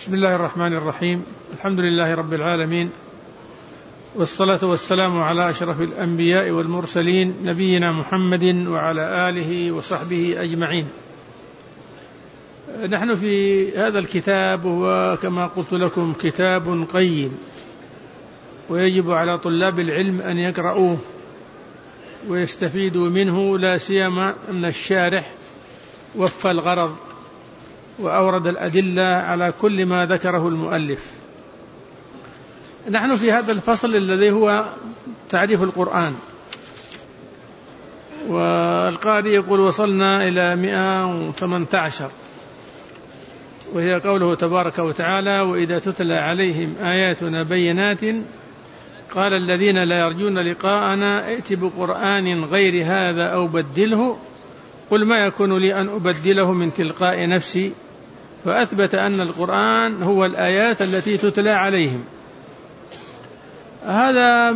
بسم الله الرحمن الرحيم. الحمد لله رب العالمين، والصلاة والسلام على أشرف الأنبياء والمرسلين نبينا محمد وعلى آله وصحبه أجمعين. نحن في هذا الكتاب، وهو كما قلت لكم كتاب قيم، ويجب على طلاب العلم أن يقرؤوه ويستفيدوا منه، لا سيما أن الشارح وفى الغرض وأورد الأدلة على كل ما ذكره المؤلف. نحن في هذا الفصل الذي هو تعريف القرآن، والقارئ يقول: وصلنا إلى 118، وهي قوله تبارك وتعالى: وإذا تتلى عليهم آياتنا بينات قال الذين لا يرجون لقاءنا ائت بقرآن غير هذا أو بدله قل ما يكون لي أن أبدله من تلقاء نفسي. فأثبت أن القرآن هو الآيات التي تتلى عليهم. هذا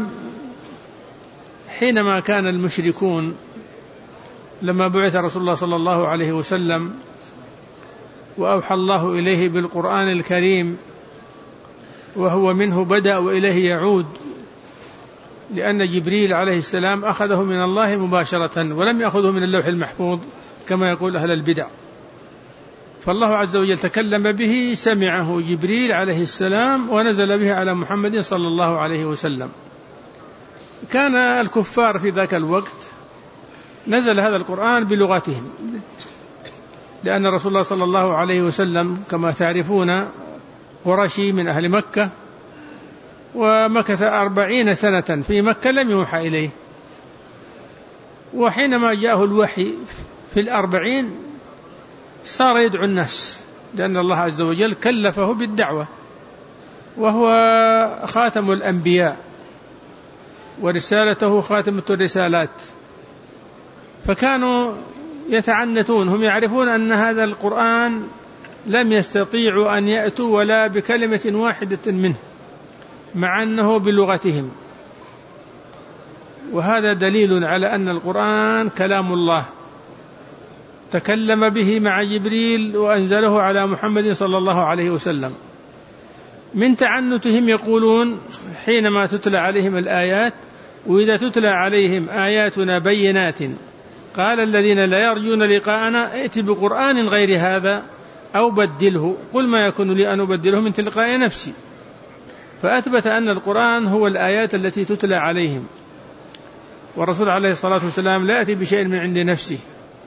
حينما كان المشركون لما بعث رسول الله صلى الله عليه وسلم وأوحى الله إليه بالقرآن الكريم، وهو منه بدأ وإليه يعود، لأن جبريل عليه السلام أخذه من الله مباشرة ولم يأخذه من اللوح المحفوظ كما يقول أهل البدع. فالله عز وجل تكلم به، سمعه جبريل عليه السلام ونزل به على محمد صلى الله عليه وسلم. كان الكفار في ذاك الوقت نزل هذا القرآن بلغتهم، لأن رسول الله صلى الله عليه وسلم كما تعرفون قرشي من أهل مكة، ومكث 40 سنة في مكة لم يوحى إليه، وحينما جاءه الوحي في 40 صار يدعو الناس، لأن الله عز وجل كلفه بالدعوة، وهو خاتم الأنبياء ورسالته خاتمة الرسالات. فكانوا يتعنتون، هم يعرفون أن هذا القرآن لم يستطيعوا أن يأتوا ولا بكلمة واحدة منه مع أنه بلغتهم، وهذا دليل على أن القرآن كلام الله تكلم به مع جبريل وأنزله على محمد صلى الله عليه وسلم. من تعنتهم يقولون حينما تتلى عليهم الآيات: وإذا تتلى عليهم آياتنا بينات قال الذين لا يرجون لقاءنا ائت بقرآن غير هذا أو بدله قل ما يكون لي أن أبدله من تلقاء نفسي. فأثبت أن القرآن هو الآيات التي تتلى عليهم، والرسول عليه الصلاة والسلام لا يأتي بشيء من عند نفسه،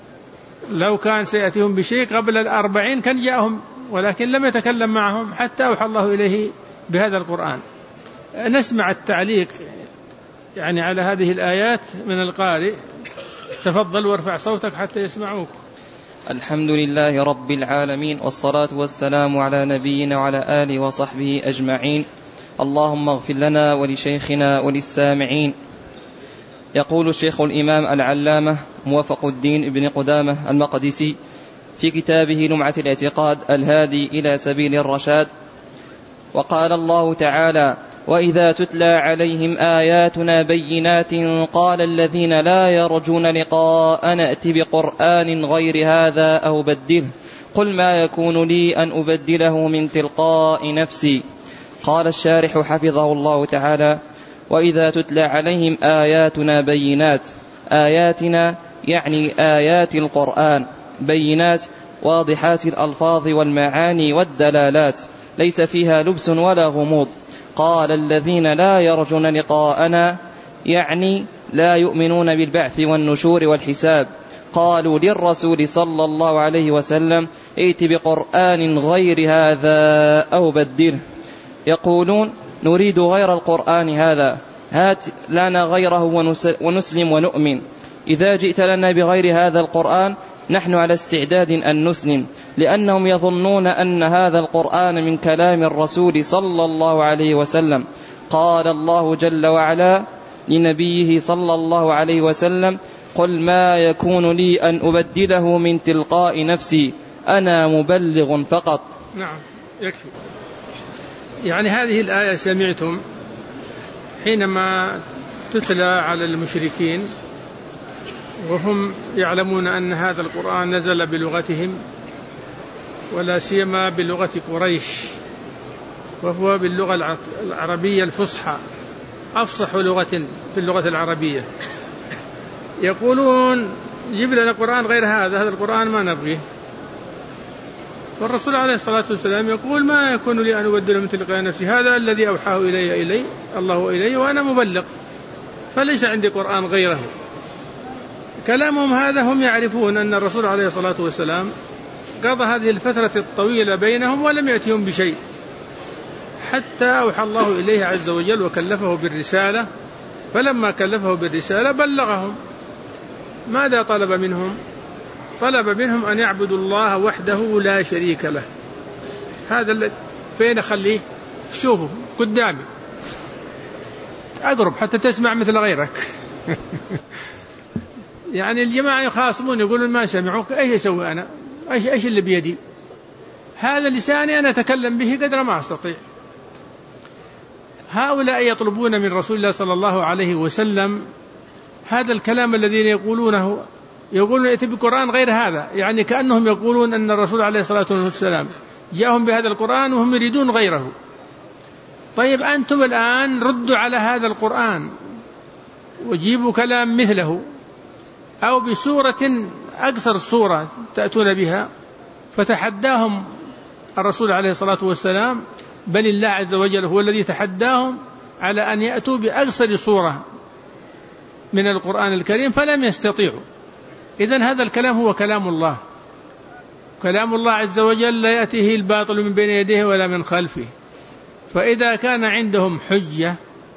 لو كان سيأتيهم بشيء قبل 40 كان جاءهم، ولكن لم يتكلم معهم حتى أوحى الله إليه بهذا القرآن. نسمع التعليق على هذه الآيات من القارئ. تفضل وارفع صوتك حتى يسمعوك. الحمد لله رب العالمين، والصلاة والسلام على نبينا وعلى آله وصحبه أجمعين. اللهم اغفر لنا ولشيخنا وللسامعين. يقول الشيخ الإمام العلامة موفق الدين ابن قدامة المقدسي في كتابه لمعة الاعتقاد الهادي إلى سبيل الرشاد: وقال الله تعالى: وإذا تتلى عليهم آياتنا بينات قال الذين لا يرجون لقاءنا ائت بقرآن غير هذا أو بدله قل ما يكون لي أن أبدله من تلقاء نفسي. قال الشارح حفظه الله تعالى: وإذا تتلى عليهم آياتنا بينات، آياتنا يعني آيات القرآن، بينات واضحات الألفاظ والمعاني والدلالات، ليس فيها لبس ولا غموض. قال الذين لا يرجون لقاءنا يعني لا يؤمنون بالبعث والنشور والحساب. قالوا للرسول صلى الله عليه وسلم: ائت بقرآن غير هذا أو بدله. يقولون: نريد غير القرآن هذا، هات لنا غيره ونسلم ونؤمن. إذا جئت لنا بغير هذا القرآن نحن على استعداد أن نسلم، لأنهم يظنون أن هذا القرآن من كلام الرسول صلى الله عليه وسلم. قال الله جل وعلا لنبيه صلى الله عليه وسلم: قل ما يكون لي أن أبدله من تلقاء نفسي أنا مبلغ فقط. نعم، يكفي. هذه الآية سمعتم حينما تتلى على المشركين وهم يعلمون أن هذا القرآن نزل بلغتهم، ولا سيما بلغة قريش وهو باللغة العربية الفصحى أفصح لغة في اللغة العربية. يقولون جيب لنا قرآن غير هذا القرآن ما نبغيه. والرسول عليه الصلاة والسلام يقول ما يكون لي أن أبدله من تلقاء نفسي، هذا الذي أوحاه إلي الله إلي وأنا مبلغ، فليس عندي قرآن غيره. كلامهم هذا هم يعرفون أن الرسول عليه الصلاة والسلام قضى هذه الفترة الطويلة بينهم ولم يأتهم بشيء، حتى أوحى الله إليه عز وجل وكلفه بالرسالة، فلما كلفه بالرسالة بلغهم. ماذا طلب منهم؟ طلب منهم أن يعبدوا الله وحده لا شريك له. هذا اللي فين أخليه؟ شوفوا قدامي أقرب حتى تسمع مثل غيرك. يعني الجماعة يخاصمون يقولون ما سمعوك، أيش أسوي أنا؟ أيش اللي بيدي؟ هذا لساني أنا أتكلم به قدر ما أستطيع. هؤلاء يطلبون من رسول الله صلى الله عليه وسلم هذا الكلام الذين يقولونه، يقولون ائت بقرآن غير هذا، يعني كأنهم يقولون أن الرسول عليه الصلاة والسلام جاءهم بهذا القرآن وهم يريدون غيره. طيب أنتم الآن ردوا على هذا القرآن وجيبوا كلام مثله أو بسورة أقصر صورة تأتون بها. فتحداهم الرسول عليه الصلاة والسلام، بل الله عز وجل هو الذي تحداهم على أن يأتوا بأقصر صورة من القرآن الكريم فلم يستطيعوا. إذن هذا الكلام هو كلام الله، كلام الله عز وجل لا يأتيه الباطل من بين يديه ولا من خلفه. فإذا كان عندهم حجة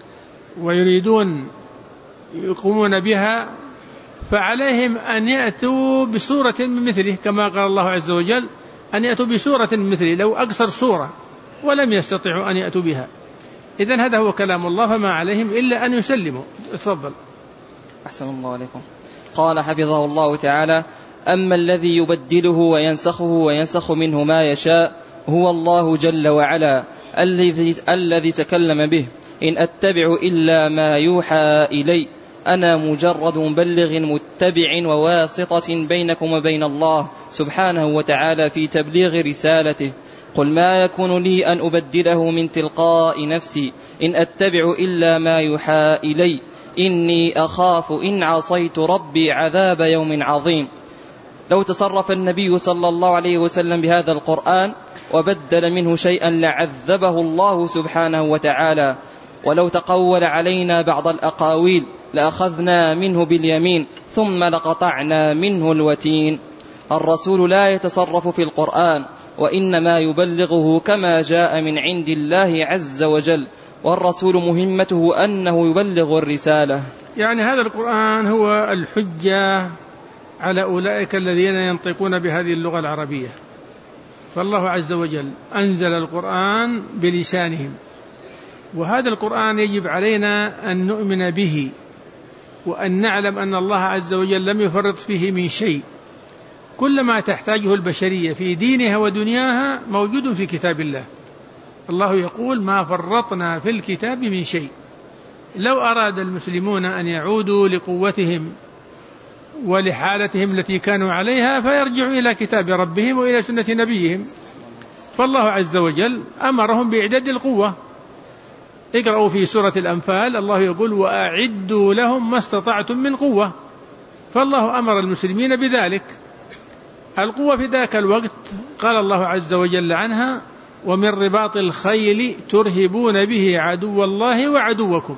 ويريدون يقومون بها فعليهم أن يأتوا بسورة من مثله، كما قال الله عز وجل أن يأتوا بسورة من مثله لو أقصر سورة، ولم يستطيعوا أن يأتوا بها. إذن هذا هو كلام الله، فما عليهم إلا أن يسلموا. تفضل. أحسن الله عليكم. قال حفظه الله تعالى: أما الذي يبدله وينسخ منه ما يشاء هو الله جل وعلا الذي تكلم به: إن أتبع إلا ما يوحى إلي أنا مجرد مبلغ متبع وواسطة بينكم وبين الله سبحانه وتعالى في تبليغ رسالته. قل ما يكون لي أن أبدله من تلقاء نفسي إن أتبع إلا ما يوحى إلي إني أخاف إن عصيت ربي عذاب يوم عظيم. لو تصرف النبي صلى الله عليه وسلم بهذا القرآن وبدل منه شيئا لعذبه الله سبحانه وتعالى، ولو تقول علينا بعض الأقاويل لأخذنا منه باليمين ثم لقطعنا منه الوتين. الرسول لا يتصرف في القرآن، وإنما يبلغه كما جاء من عند الله عز وجل، والرسول مهمته أنه يبلغ الرسالة. يعني هذا القرآن هو الحجة على أولئك الذين ينطقون بهذه اللغة العربية، فالله عز وجل أنزل القرآن بلسانهم، وهذا القرآن يجب علينا أن نؤمن به وأن نعلم أن الله عز وجل لم يفرط فيه من شيء. كل ما تحتاجه البشرية في دينها ودنياها موجود في كتاب الله. الله يقول: ما فرطنا في الكتاب من شيء. لو أراد المسلمون أن يعودوا لقوتهم ولحالتهم التي كانوا عليها فيرجعوا إلى كتاب ربهم وإلى سنة نبيهم، فالله عز وجل أمرهم بإعداد القوة. اقرأوا في سورة الأنفال الله يقول: وأعدوا لهم ما استطعتم من قوة. فالله أمر المسلمين بذلك. القوة في ذاك الوقت قال الله عز وجل عنها: ومن رباط الخيل ترهبون به عدو الله وعدوكم.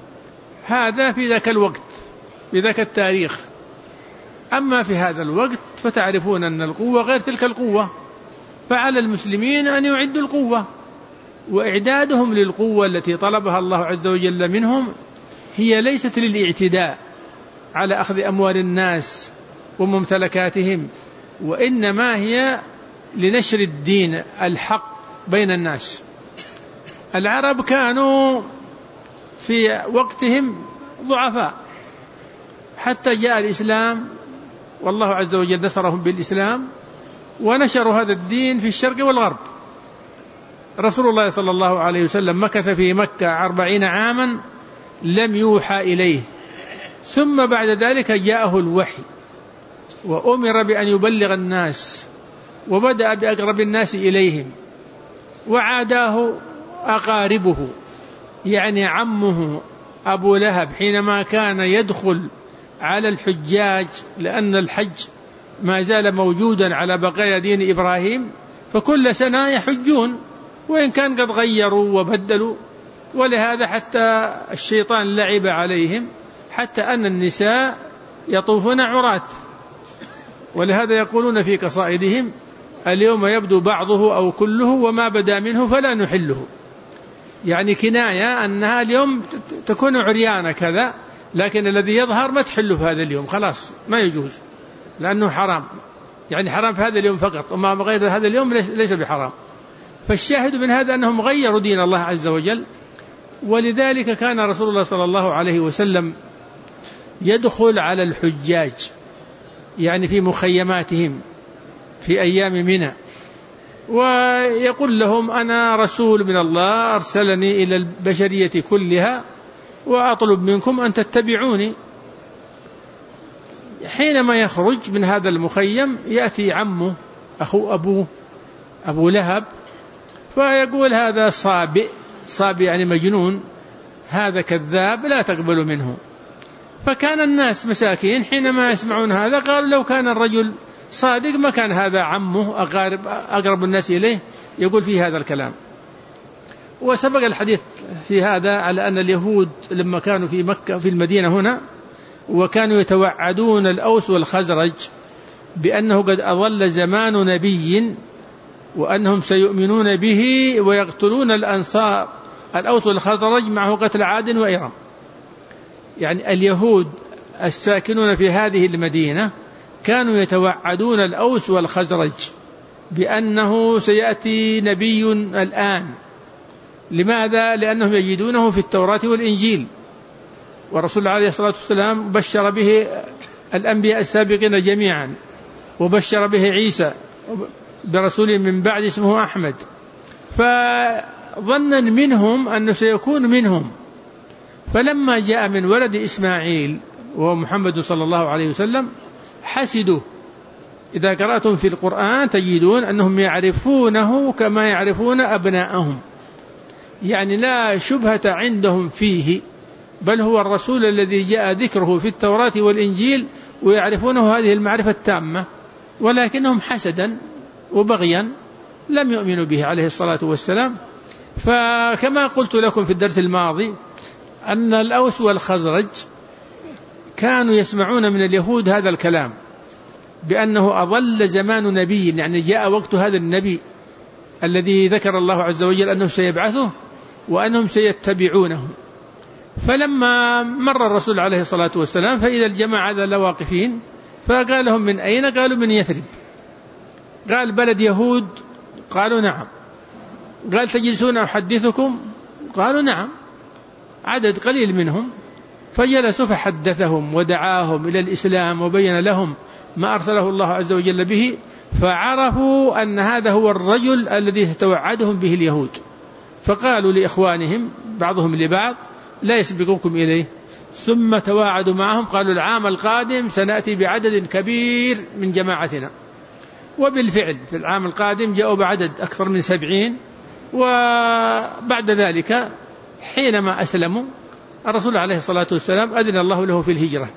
هذا في ذاك الوقت، في ذاك التاريخ. أما في هذا الوقت فتعرفون أن القوة غير تلك القوة، فعلى المسلمين أن يعدوا القوة، وإعدادهم للقوة التي طلبها الله عز وجل منهم هي ليست للاعتداء على أخذ أموال الناس وممتلكاتهم، وإنما هي لنشر الدين الحق بين الناس. العرب كانوا في وقتهم ضعفاء حتى جاء الإسلام، والله عز وجل نصرهم بالإسلام ونشروا هذا الدين في الشرق والغرب. رسول الله صلى الله عليه وسلم مكث في مكة 40 عاما لم يوحى إليه، ثم بعد ذلك جاءه الوحي وأمر بأن يبلغ الناس، وبدأ بأقرب الناس إليهم، وعاداه أقاربه، يعني عمه أبو لهب حينما كان يدخل على الحجاج، لأن الحج ما زال موجودا على بقايا دين إبراهيم، فكل سنة يحجون وإن كان قد غيروا وبدلوا، ولهذا حتى الشيطان لعب عليهم حتى أن النساء يطوفون عرات، ولهذا يقولون في قصائدهم: اليوم يبدو بعضه أو كله وما بدا منه فلا نحله، يعني كناية أنها اليوم تكون عريانة كذا، لكن الذي يظهر ما تحله في هذا اليوم، خلاص ما يجوز لأنه حرام، يعني حرام في هذا اليوم فقط، وما غير هذا اليوم ليس بحرام. فالشاهد من هذا أنهم غيروا دين الله عز وجل. ولذلك كان رسول الله صلى الله عليه وسلم يدخل على الحجاج، يعني في مخيماتهم في أيام منى، ويقول لهم: أنا رسول من الله أرسلني إلى البشرية كلها وأطلب منكم أن تتبعوني. حينما يخرج من هذا المخيم يأتي عمه أخو أبو لهب فيقول: هذا صابئ يعني مجنون، هذا كذاب لا تقبل منه. فكان الناس مساكين حينما يسمعون هذا قالوا: لو كان الرجل صادق ما كان هذا عمه أقرب الناس إليه يقول فيه هذا الكلام. وسبق الحديث في هذا على أن اليهود لما كانوا في مكة في المدينة هنا وكانوا يتوعدون الأوس والخزرج بأنه قد أظل زمان نبي وأنهم سيؤمنون به ويقتلون الأنصار الأوس والخزرج معه قتل عاد وإرم. يعني اليهود الساكنون في هذه المدينة كانوا يتوعدون الأوس والخزرج بأنه سيأتي نبي الآن. لماذا؟ لأنهم يجدونه في التوراة والإنجيل، ورسول الله عليه الصلاة والسلام بشر به الأنبياء السابقين جميعا، وبشر به عيسى برسول من بعد اسمه أحمد، فظنا منهم أنه سيكون منهم. فلما جاء من ولد إسماعيل وهو محمد صلى الله عليه وسلم حسدوا. إذا قرأتم في القرآن تجدون أنهم يعرفونه كما يعرفون أبناءهم، يعني لا شبهة عندهم فيه، بل هو الرسول الذي جاء ذكره في التوراة والإنجيل ويعرفونه هذه المعرفة التامة، ولكنهم حسدا وبغيا لم يؤمنوا به عليه الصلاة والسلام. فكما قلت لكم في الدرس الماضي أن الأوس والخزرج كانوا يسمعون من اليهود هذا الكلام بأنه أظل زمان نبي، يعني جاء وقت هذا النبي الذي ذكر الله عز وجل أنه سيبعثه وأنهم سيتبعونه. فلما مر الرسول عليه الصلاة والسلام فإذا الجماعة ذا واقفين، فقال لهم: من أين؟ قالوا: من يثرب. قال: بلد يهود؟ قالوا: نعم. قال: تجلسون أحدثكم؟ قالوا: نعم. عدد قليل منهم، فجلسوا فحدثهم ودعاهم إلى الإسلام وبين لهم ما أرسله الله عز وجل به، فعرفوا أن هذا هو الرجل الذي تتوعدهم به اليهود. فقالوا لإخوانهم بعضهم لبعض: لا يسبقوكم إليه. ثم تواعدوا معهم قالوا: العام القادم سنأتي بعدد كبير من جماعتنا. وبالفعل في العام القادم جاءوا بعدد أكثر من 70. وبعد ذلك حينما أسلموا الرسول عليه الصلاة والسلام أذن الله له في الهجرة.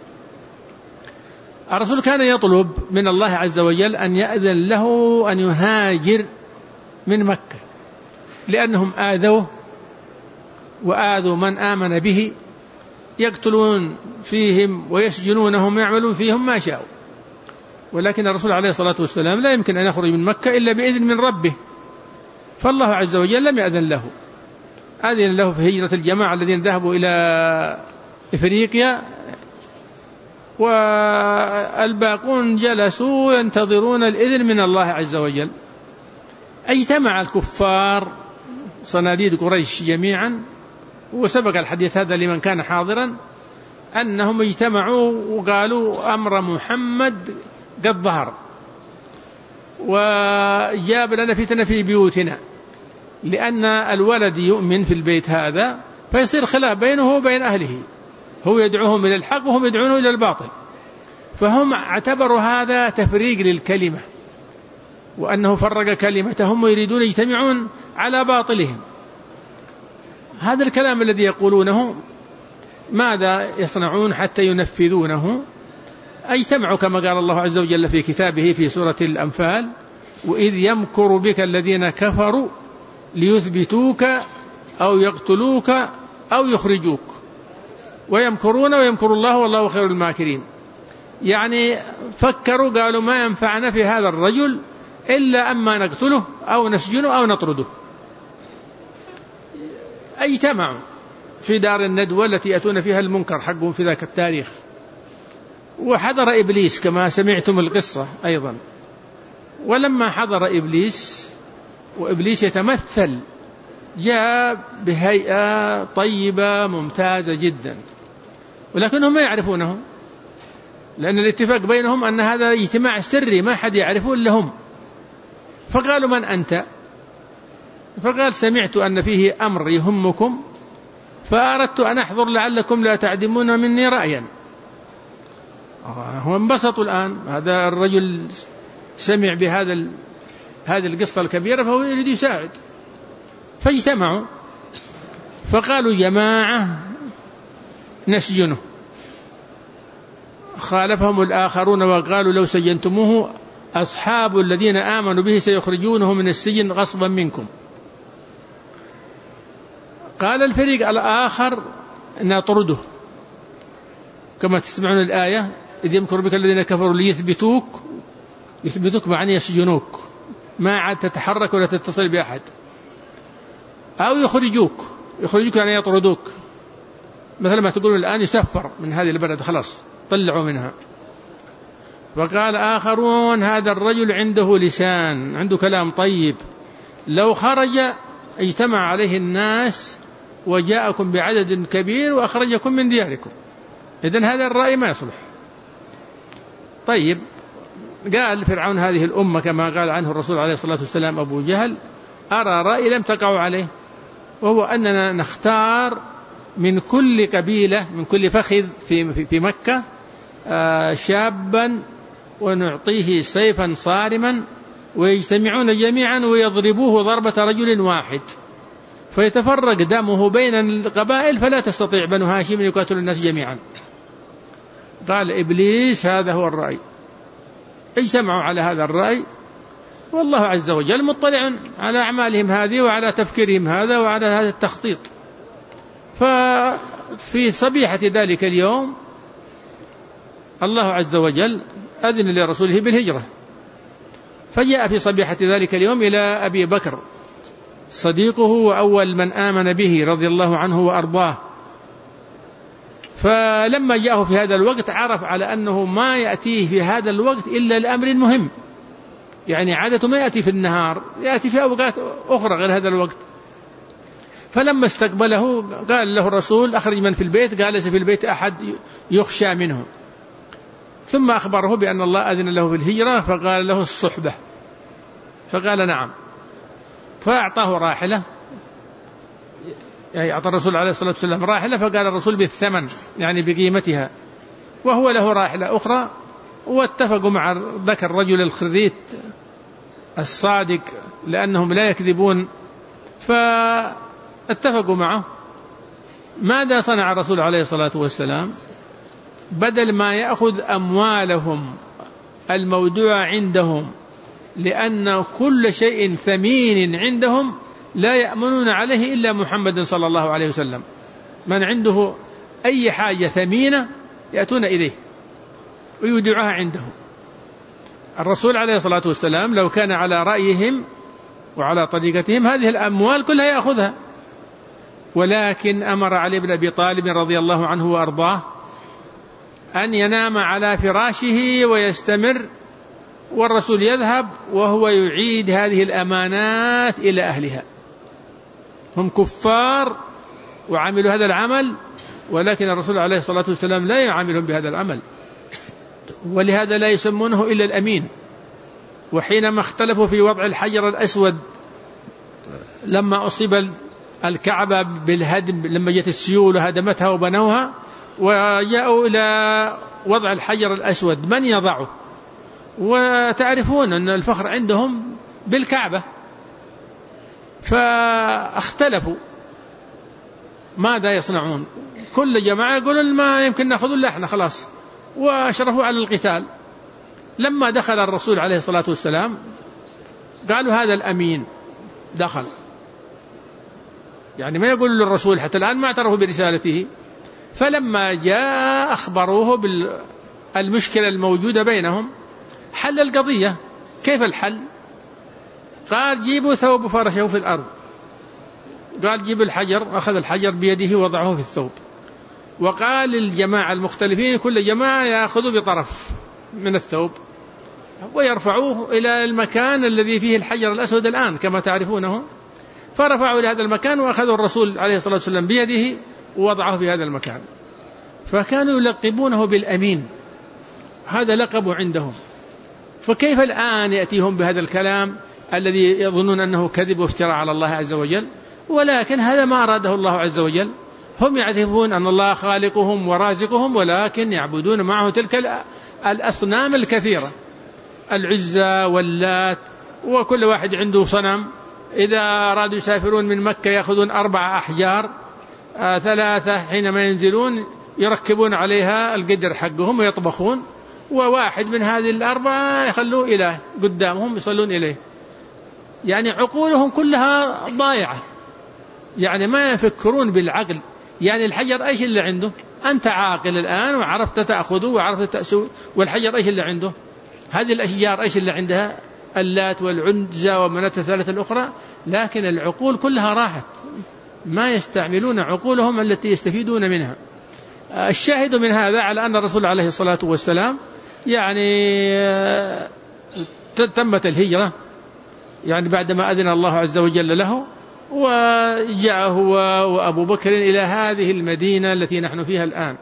الرسول كان يطلب من الله عز وجل أن يأذن له أن يهاجر من مكة، لأنهم آذوه وآذوا من آمن به، يقتلون فيهم ويسجنونهم ويعملون فيهم ما شاءوا. ولكن الرسول عليه الصلاة والسلام لا يمكن أن يخرج من مكة إلا بإذن من ربه، فالله عز وجل لم يأذن له. أذن له في هجرة الجماعة الذين ذهبوا إلى إفريقيا، والباقون جلسوا ينتظرون الإذن من الله عز وجل. اجتمع الكفار صناديد قريش جميعا، وسبق الحديث هذا لمن كان حاضرا أنهم اجتمعوا وقالوا: أمر محمد قد ظهر، وجاب لنا فتنة في بيوتنا، لأن الولد يؤمن في البيت هذا فيصير خلاف بينه وبين أهله، هو يدعوهم إلى الحق وهم يدعونه إلى الباطل. فهم اعتبروا هذا تفريق للكلمة، وأنه فرق كلمتهم ويريدون يجتمعون على باطلهم. هذا الكلام الذي يقولونه ماذا يصنعون حتى ينفذونه؟ اجتمعوا كما قال الله عز وجل في كتابه في سورة الأنفال: وإذ يمكر بك الذين كفروا ليثبتوك أو يقتلوك أو يخرجوك ويمكرون ويمكر الله والله خير الماكرين. يعني فكروا قالوا ما ينفعنا في هذا الرجل إلا أما نقتله أو نسجنه أو نطرده. اجتمعوا في دار الندوة التي يأتون فيها المنكر حقهم في ذاك التاريخ، وحضر إبليس كما سمعتم القصة أيضا. ولما حضر إبليس، وإبليس يتمثل، جاء بهيئة طيبة ممتازة جدا، ولكنهم ما يعرفونه، لأن الاتفاق بينهم أن هذا اجتماع سري ما حد يعرفه إلا هم. فقالوا: من أنت؟ فقال: سمعت أن فيه أمر يهمكم فأردت أن أحضر لعلكم لا تعدمون مني رأيا. هو انبسطوا الآن، هذا الرجل سمع هذه القصة الكبيرة فهو يريد يساعد. فاجتمعوا فقالوا: جماعة نسجنه. خالفهم الآخرون وقالوا: لو سجنتموه أصحاب الذين آمنوا به سيخرجونه من السجن غصبا منكم. قال الفريق الآخر: نطرده، كما تسمعون الآية: إذ يمكر بك الذين كفروا ليثبتوك معنى يسجنوك، ما عاد تتحرك ولا تتصل بأحد، أو يخرجوك يعني يطردوك، مثل ما تقولون الآن يسفر من هذه البلد، خلاص طلعوا منها. وقال آخرون: هذا الرجل عنده لسان، عنده كلام طيب، لو خرج اجتمع عليه الناس وجاءكم بعدد كبير وأخرجكم من دياركم، إذن هذا الرأي ما يصلح. طيب، قال فرعون: هذه الأمة كما قال عنه الرسول عليه الصلاة والسلام أبو جهل: أرى رأي لم تقعوا عليه، وهو أننا نختار من كل قبيلة، من كل فخذ في مكة شابا ونعطيه سيفا صارما ويجتمعون جميعا ويضربوه ضربة رجل واحد فيتفرق دمه بين القبائل فلا تستطيع بنو هاشم يقاتل الناس جميعا. قال إبليس: هذا هو الرأي. اجتمعوا على هذا الرأي، والله عز وجل مطلع على أعمالهم هذه وعلى تفكيرهم هذا وعلى هذا التخطيط. ففي صبيحة ذلك اليوم الله عز وجل أذن لرسوله بالهجرة، فجاء في صبيحة ذلك اليوم إلى أبي بكر صديقه وأول من آمن به رضي الله عنه وأرضاه. فلما جاءه في هذا الوقت عرف على أنه ما يأتيه في هذا الوقت إلا الأمر مهم، يعني عادة ما يأتي في النهار، يأتي في أوقات أخرى غير هذا الوقت. فلما استقبله قال له الرسول: أخرج من في البيت. قال: ليس في البيت أحد يخشى منه. ثم أخبره بأن الله أذن له في الهجرة، فقال له: الصحبة. فقال: نعم. فأعطاه راحلة، يعني أعطى الرسول عليه الصلاة والسلام راحلة، فقال الرسول: بالثمن، يعني بقيمتها، وهو له راحلة أخرى. واتفقوا مع ذاك الرجل الخريت الصادق لأنهم لا يكذبون، فاتفقوا معه. ماذا صنع الرسول عليه الصلاة والسلام؟ بدل ما يأخذ أموالهم المودوعة عندهم، لأن كل شيء ثمين عندهم لا يأمنون عليه إلا محمد صلى الله عليه وسلم، من عنده أي حاجة ثمينة يأتون إليه ويودعها عنده. الرسول عليه الصلاة والسلام لو كان على رأيهم وعلى طريقتهم هذه الأموال كلها يأخذها، ولكن أمر علي بن أبي طالب رضي الله عنه وأرضاه أن ينام على فراشه ويستمر، والرسول يذهب وهو يعيد هذه الأمانات إلى أهلها. هم كفار وعملوا هذا العمل، ولكن الرسول عليه الصلاة والسلام لا يعاملهم بهذا العمل، ولهذا لا يسمونه إلا الأمين. وحينما اختلفوا في وضع الحجر الأسود لما أصيب الكعبة بالهدم، لما جت السيول وهدمتها وبنوها، وجاءوا إلى وضع الحجر الأسود من يضعه، وتعرفون أن الفخر عندهم بالكعبة، فاختلفوا. ماذا يصنعون؟ كل جماعة يقولون ما يمكن نأخذ إلا إحنا خلاص، وأشرفوا على القتال. لما دخل الرسول عليه الصلاة والسلام قالوا هذا الأمين دخل، يعني ما يقولوا للرسول حتى الآن ما اعترفوا برسالته. فلما جاء أخبروه بالمشكلة الموجودة بينهم، حل القضية. كيف الحل؟ قال جيبوا ثوب فرشه في الأرض، قال جيب الحجر، أخذ الحجر بيده وضعه في الثوب، وقال للجماعة المختلفين كل جماعة يأخذوا بطرف من الثوب ويرفعوه إلى المكان الذي فيه الحجر الأسود الآن كما تعرفونه. فرفعوا إلى هذا المكان وأخذوا الرسول عليه الصلاة والسلام بيده ووضعه في هذا المكان. فكانوا يلقبونه بالأمين، هذا لقب عندهم. فكيف الآن يأتيهم بهذا الكلام الذي يظنون أنه كذب وافتراء على الله عز وجل؟ ولكن هذا ما أراده الله عز وجل. هم يعرفون أن الله خالقهم ورازقهم، ولكن يعبدون معه تلك الأصنام الكثيرة، العزى واللات، وكل واحد عنده صنم. إذا أرادوا يسافرون من مكة يأخذون 4 أحجار، 3 حينما ينزلون يركبون عليها القدر حقهم ويطبخون، وواحد من هذه 4 يخلوه إله قدامهم يصلون إليه. يعني عقولهم كلها ضايعة، يعني ما يفكرون بالعقل. يعني الحجر إيش اللي عنده؟ أنت عاقل الآن وعرفت تأخذه وعرفت تأسو، والحجر إيش اللي عنده؟ هذه الأشجار إيش اللي عندها؟ اللات والعنزى ومناة الثالثة الأخرى. لكن العقول كلها راحت، ما يستعملون عقولهم التي يستفيدون منها. الشاهد من هذا على أن الرسول عليه الصلاة والسلام يعني تمت الهجرة، يعني بعدما أذن الله عز وجل له، وجاء هو وأبو بكر إلى هذه المدينة التي نحن فيها الآن.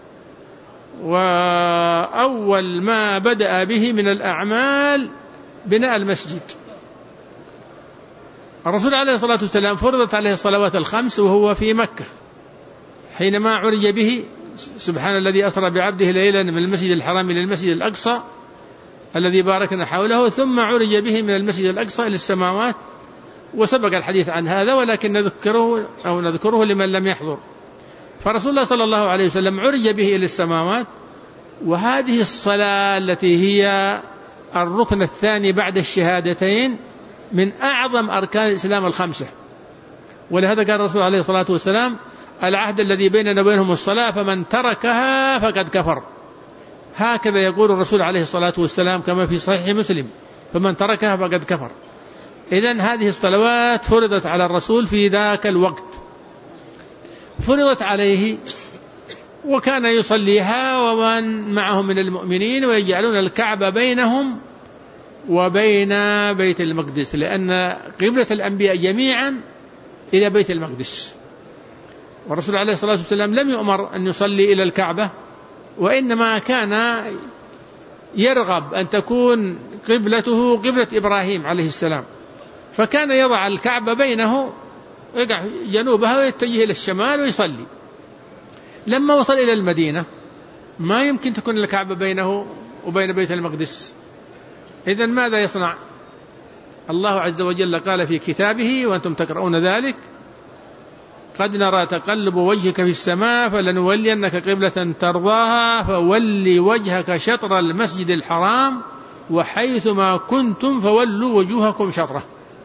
وأول ما بدأ به من الأعمال بناء المسجد. الرسول عليه الصلاة والسلام فرضت عليه الصلوات الخمس وهو في مكة، حينما عرج به سبحان الذي أسرى بعبده ليلا من المسجد الحرام إلى المسجد الأقصى الذي باركنا حوله، ثم عرج به من المسجد الأقصى إلى السماوات. وسبق الحديث عن هذا، ولكن نذكره لمن لم يحضر. فرسول الله صلى الله عليه وسلم عرج به إلى السماوات، وهذه الصلاة التي هي الركن الثاني بعد الشهادتين من أعظم أركان الإسلام ال5. ولهذا قال الرسول عليه الصلاة والسلام: العهد الذي بيننا وبينهم الصلاة، فمن تركها فقد كفر. هكذا يقول الرسول عليه الصلاة والسلام كما في صحيح مسلم: فمن تركها فقد كفر. إذن هذه الصلوات فرضت على الرسول في ذاك الوقت، فرضت عليه وكان يصليها ومن معهم من المؤمنين، ويجعلون الكعبة بينهم وبين بيت المقدس، لأن قبلة الأنبياء جميعا إلى بيت المقدس. والرسول عليه الصلاة والسلام لم يؤمر أن يصلي إلى الكعبة، وإنما كان يرغب أن تكون قبلته قبلة إبراهيم عليه السلام، فكان يضع الكعبة بينه، يقع جنوبها ويتجه إلى الشمال ويصلي. لما وصل إلى المدينة ما يمكن تكون الكعبة بينه وبين بيت المقدس. إذن ماذا يصنع؟ الله عز وجل قال في كتابه وأنتم تقرؤون ذلك: قد نرى تقلب وجهك في السماء فلنولينك قبلة ترضاها فولي وجهك شطر المسجد الحرام وحيثما كنتم فولوا وجوهكم شطره.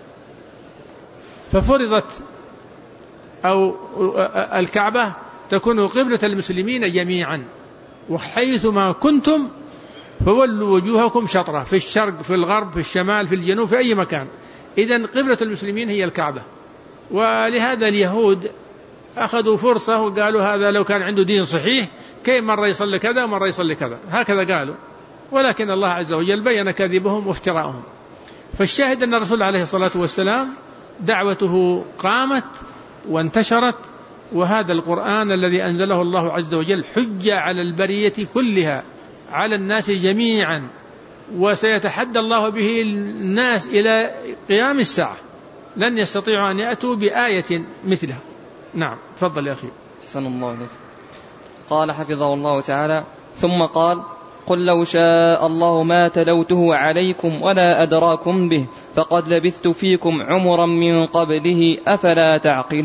ففرضت أو الكعبة تكون قبلة المسلمين جميعا، وحيثما كنتم فولوا وجوهكم شطره، في الشرق في الغرب في الشمال في الجنوب في أي مكان. إذن قبلة المسلمين هي الكعبة. ولهذا اليهود أخذوا فرصة وقالوا هذا لو كان عنده دين صحيح كيف مرة يصلي كذا ومرة يصلي كذا، هكذا قالوا. ولكن الله عز وجل بين كذبهم وافتراءهم. فالشاهد أن الرسول عليه الصلاة والسلام دعوته قامت وانتشرت، وهذا القرآن الذي أنزله الله عز وجل حجة على البرية كلها، على الناس جميعا، وسيتحدى الله به الناس إلى قيام الساعة، لن يستطيعوا أن يأتوا بآية مثلها. نعم، تفضل يا أخي. أحسن الله عليك. قال حفظه الله تعالى: ثم قال: قل لو شاء الله ما تلوته عليكم ولا أدراكم به فقد لبثت فيكم عمرا من قبله أفلا تعقلون.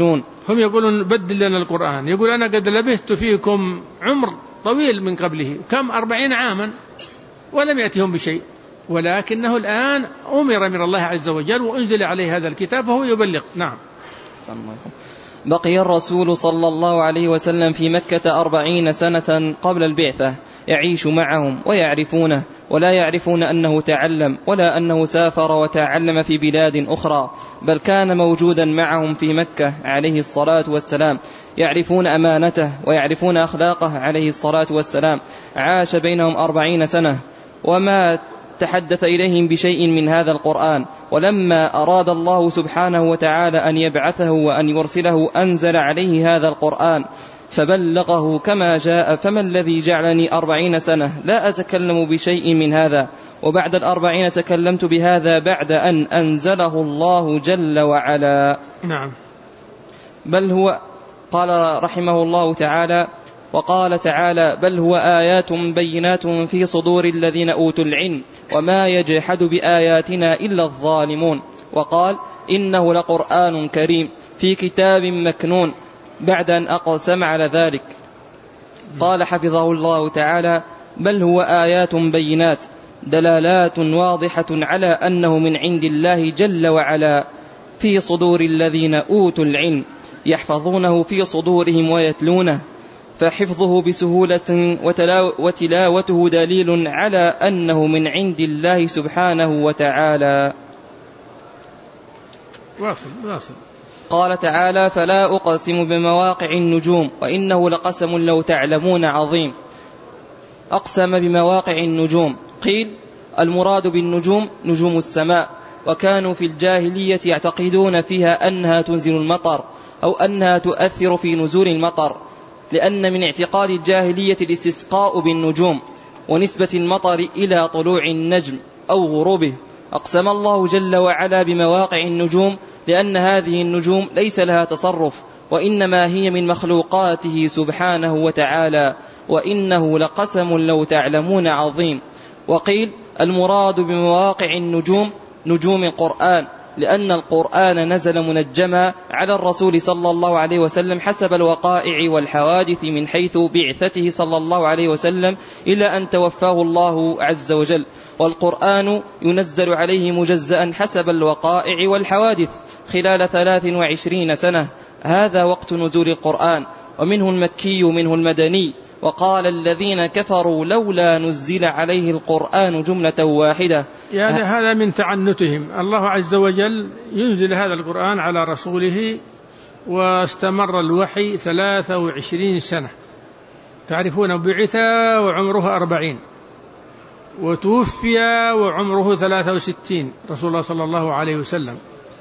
هم يقولون بدل لنا القرآن، يقول أنا قد لبثت فيكم عمر طويل من قبله، كم 40 عاما ولم يأتهم بشيء، ولكنه الآن أمر من الله عز وجل وأنزل عليه هذا الكتاب فهو يبلغ. نعم. بقي الرسول صلى الله عليه وسلم في مكة 40 سنة قبل البعثة، يعيش معهم ويعرفونه، ولا يعرفون أنه تعلم ولا أنه سافر وتعلم في بلاد أخرى، بل كان موجودا معهم في مكة عليه الصلاة والسلام، يعرفون أمانته ويعرفون أخلاقه عليه الصلاة والسلام. عاش بينهم 40 سنة وما تحدث إليهم بشيء من هذا القرآن، ولما أراد الله سبحانه وتعالى أن يبعثه وأن يرسله أنزل عليه هذا القرآن فبلغه كما جاء. فما الذي جعلني 40 سنة لا أتكلم بشيء من هذا، وبعد 40 تكلمت بهذا بعد أن أنزله الله جل وعلا. نعم. بل هو قال رحمه الله تعالى: وقال تعالى: بل هو آيات بينات في صدور الذين أوتوا العلم وما يجحد بآياتنا إلا الظالمون. وقال: إنه لقرآن كريم في كتاب مكنون، بعد أن أقسم على ذلك. قال حفظه الله تعالى: بل هو آيات بينات، دلالات واضحة على أنه من عند الله جل وعلا، في صدور الذين أوتوا العلم، يحفظونه في صدورهم ويتلونه، فحفظه بسهولة وتلاوته دليل على أنه من عند الله سبحانه وتعالى. واصل. قال تعالى: فلا أقسم بمواقع النجوم وإنه لقسم لو تعلمون عظيم. أقسم بمواقع النجوم، قيل المراد بالنجوم نجوم السماء، وكانوا في الجاهلية يعتقدون فيها أنها تنزل المطر أو أنها تؤثر في نزول المطر، لأن من اعتقاد الجاهلية الاستسقاء بالنجوم ونسبة المطر إلى طلوع النجم أو غروبه. أقسم الله جل وعلا بمواقع النجوم لأن هذه النجوم ليس لها تصرف، وإنما هي من مخلوقاته سبحانه وتعالى، وإنه لقسم لو تعلمون عظيم. وقيل المراد بمواقع النجوم نجوم القرآن، لأن القرآن نزل منجما على الرسول صلى الله عليه وسلم حسب الوقائع والحوادث من حيث بعثته صلى الله عليه وسلم إلى أن توفاه الله عز وجل، والقرآن ينزل عليه مجزأ حسب الوقائع والحوادث خلال 23 سنة. هذا وقت نزول القرآن، ومنه المكي ومنه المدني. وقال الذين كفروا لولا نزل عليه القرآن جملة واحدة. يعني هذا من تعنتهم. الله عز وجل ينزل هذا القرآن على رسوله، واستمر الوحي 23 سنة. تعرفون بعث وعمره 40، وتوفي وعمره 63 رسول الله صلى الله عليه وسلم.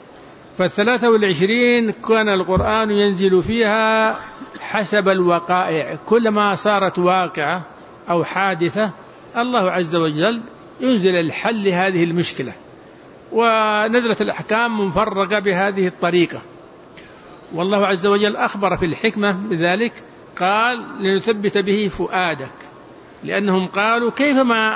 ف23 كان القرآن ينزل فيها حسب الوقائع، كلما صارت واقعة أو حادثة الله عز وجل ينزل الحل لهذه المشكلة، ونزلت الأحكام مفرقة بهذه الطريقة. والله عز وجل أخبر في الحكمة بذلك، قال: لنثبت به فؤادك، لأنهم قالوا كيفما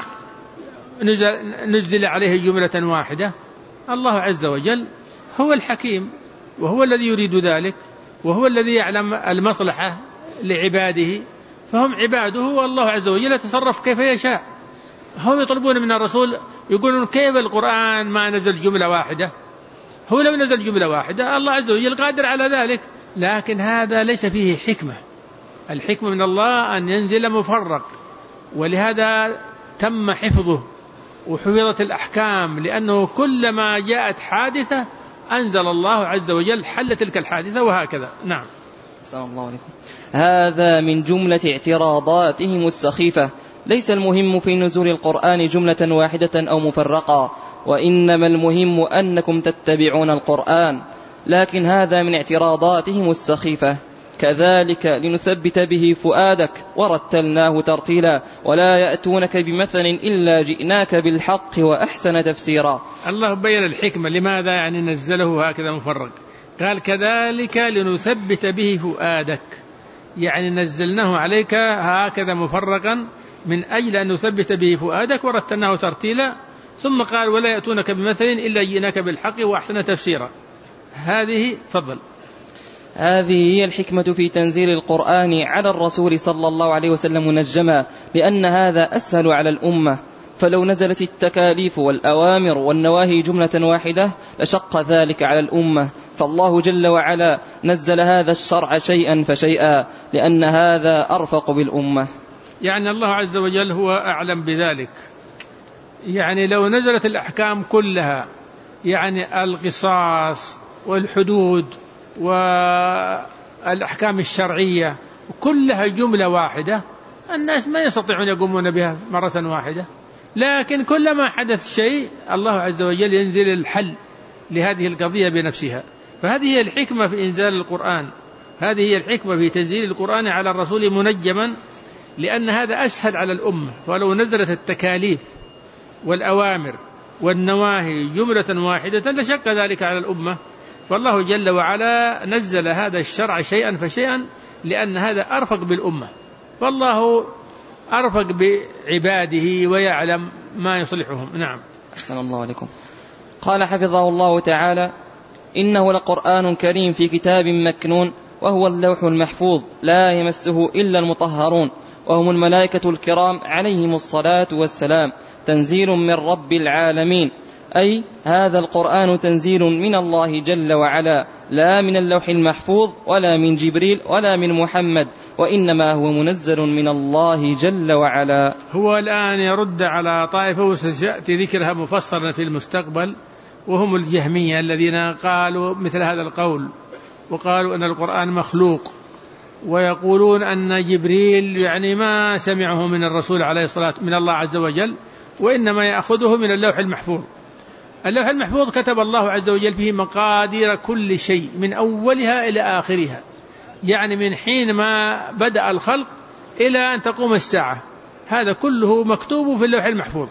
نزل عليه جملة واحدة. الله عز وجل هو الحكيم، وهو الذي يريد ذلك، وهو الذي يعلم المصلحة لعباده، فهم عباده، والله عز وجل يتصرف كيف يشاء. هم يطلبون من الرسول، يقولون كيف القرآن ما نزل جملة واحدة؟ هو لو نزل جملة واحدة الله عز وجل قادر على ذلك، لكن هذا ليس فيه حكمة. الحكمة من الله أن ينزل مفرق، ولهذا تم حفظه وحفظت الأحكام، لأنه كلما جاءت حادثة أنزل الله عز وجل حل تلك الحادثة، وهكذا. نعم. السلام الله عليكم. هذا من جملة اعتراضاتهم السخيفة. ليس المهم في نزول القرآن جملة واحدة أو مفرقة، وإنما المهم أنكم تتبعون القرآن، لكن هذا من اعتراضاتهم السخيفة. كذلك لنثبت به فؤادك ورتلناه ترتيلا، ولا يأتونك بمثل إلا جئناك بالحق وأحسن تفسيرا. الله بين الحكمة لماذا يعني نزله هكذا مفرق. قال: كذلك لنثبت به فؤادك، يعني نزلناه عليك هكذا مفرقا من أجل أن نثبت به فؤادك ورتلناه ترتيلا. ثم قال: ولا يأتونك بمثل إلا جئناك بالحق وأحسن تفسيرا. هذه فضل. هذه هي الحكمة في تنزيل القرآن على الرسول صلى الله عليه وسلم منجما، لأن هذا أسهل على الأمة، فلو نزلت التكاليف والأوامر والنواهي جملة واحدة لشق ذلك على الأمة، فالله جل وعلا نزل هذا الشرع شيئا فشيئا لأن هذا أرفق بالأمة. يعني الله عز وجل هو أعلم بذلك. يعني لو نزلت الأحكام كلها، يعني القصاص والحدود والأحكام الشرعية كلها جملة واحدة، الناس ما يستطيعون يقومون بها مرة واحدة، لكن كلما حدث شيء الله عز وجل ينزل الحل لهذه القضية بنفسها. فهذه هي الحكمة في إنزال القرآن، هذه هي الحكمة في تنزيل القرآن على الرسول منجما، لأن هذا أسهل على الأمة. فلو نزلت التكاليف والأوامر والنواهي جملة واحدة لشق ذلك على الأمة، فالله جل وعلا نزل هذا الشرع شيئا فشيئا لأن هذا أرفق بالأمة، فالله أرفق بعباده ويعلم ما يصلحهم. نعم. أحسن الله عليكم. قال حفظه الله تعالى: إنه لقرآن كريم في كتاب مكنون، وهو اللوح المحفوظ لا يمسه إلا المطهرون، وهم الملائكة الكرام عليهم الصلاة والسلام، تنزيل من رب العالمين، أي هذا القرآن تنزيل من الله جل وعلا، لا من اللوح المحفوظ ولا من جبريل ولا من محمد، وإنما هو منزل من الله جل وعلا. هو الآن يرد على طائفة وسيأتي ذكرها مفصلا في المستقبل، وهم الجهمية الذين قالوا مثل هذا القول، وقالوا أن القرآن مخلوق، ويقولون أن جبريل يعني ما سمعه من الرسول عليه الصلاة من الله عز وجل، وإنما يأخذه من اللوح المحفوظ. اللوح المحفوظ كتب الله عز وجل فيه مقادير كل شيء من أولها إلى آخرها، يعني من حين ما بدأ الخلق إلى أن تقوم الساعة، هذا كله مكتوب في اللوح المحفوظ.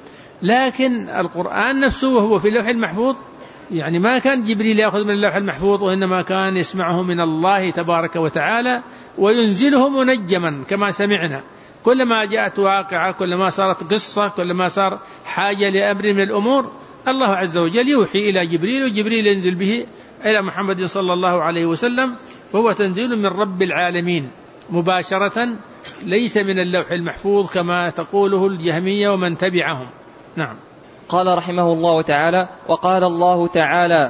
لكن القرآن نفسه وهو في اللوح المحفوظ، يعني ما كان جبريل يأخذ من اللوح المحفوظ، وإنما كان يسمعه من الله تبارك وتعالى وينزله منجما كما سمعنا. كلما جاءت واقعة، كلما صارت قصة، كلما صار حاجة لأمر من الأمور، الله عز وجل يوحي إلى جبريل، وجبريل ينزل به إلى محمد صلى الله عليه وسلم، فهو تنزيل من رب العالمين مباشرة، ليس من اللوح المحفوظ كما تقوله الجهمية ومن تبعهم. نعم. قال رحمه الله تعالى: وقال الله تعالى: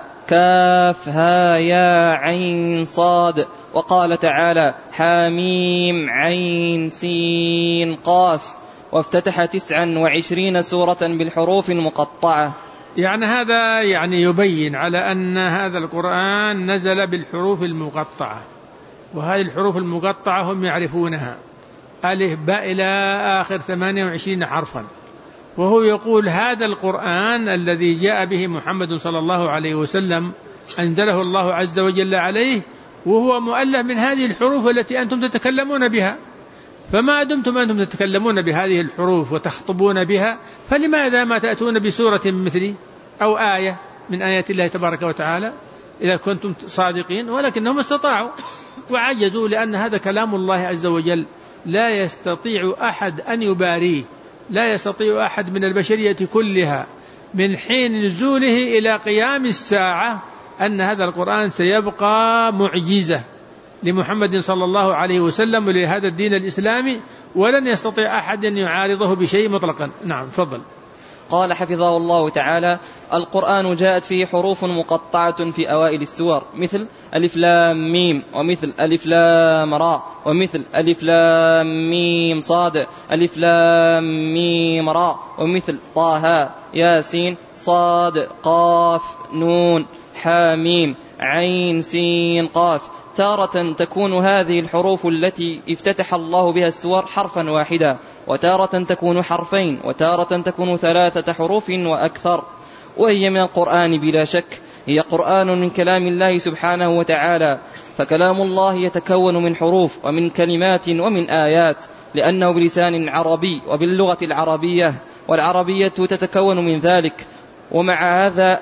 كافها يا عين صاد. وقال تعالى: حاميم عين سين قاف. وافتتح 29 سورة بالحروف المقطعة. يعني هذا يعني يبين على أن هذا القرآن نزل بالحروف المقطعة، وهذه الحروف المقطعة هم يعرفونها، ألف باء إلى آخر 28 حرفا. وهو يقول هذا القرآن الذي جاء به محمد صلى الله عليه وسلم أنزله الله عز وجل عليه، وهو مؤلف من هذه الحروف التي أنتم تتكلمون بها، فما دمتم أنتم تتكلمون بهذه الحروف وتخطبون بها، فلماذا ما تأتون بسورة مثلي أو آية من آيات الله تبارك وتعالى إذا كنتم صادقين؟ ولكنهم استطاعوا وعجزوا، لأن هذا كلام الله عز وجل لا يستطيع أحد أن يباريه، لا يستطيع أحد من البشرية كلها من حين نزوله إلى قيام الساعة أن هذا القرآن سيبقى معجزة لمحمد صلى الله عليه وسلم ولهذا الدين الإسلامي، ولن يستطيع أحد أن يعارضه بشيء مطلقا. نعم، تفضل. قال حفظه الله تعالى: القرآن جاءت فيه حروف مقطعة في أوائل السور، مثل ألف لام ميم، ومثل ألف لام راء، ومثل ألف لام ميم صاد، ألف لام ميم راء، ومثل طه ياسين صاد قاف نون حاميم عين سين قاف. تارة تكون هذه الحروف التي افتتح الله بها السور حرفا واحدا، وتارة تكون حرفين، وتارة تكون 3 حروف وأكثر. وهي من القرآن بلا شك، هي قرآن من كلام الله سبحانه وتعالى، فكلام الله يتكون من حروف ومن كلمات ومن آيات، لأنه بلسان عربي وباللغة العربية، والعربية تتكون من ذلك. ومع هذا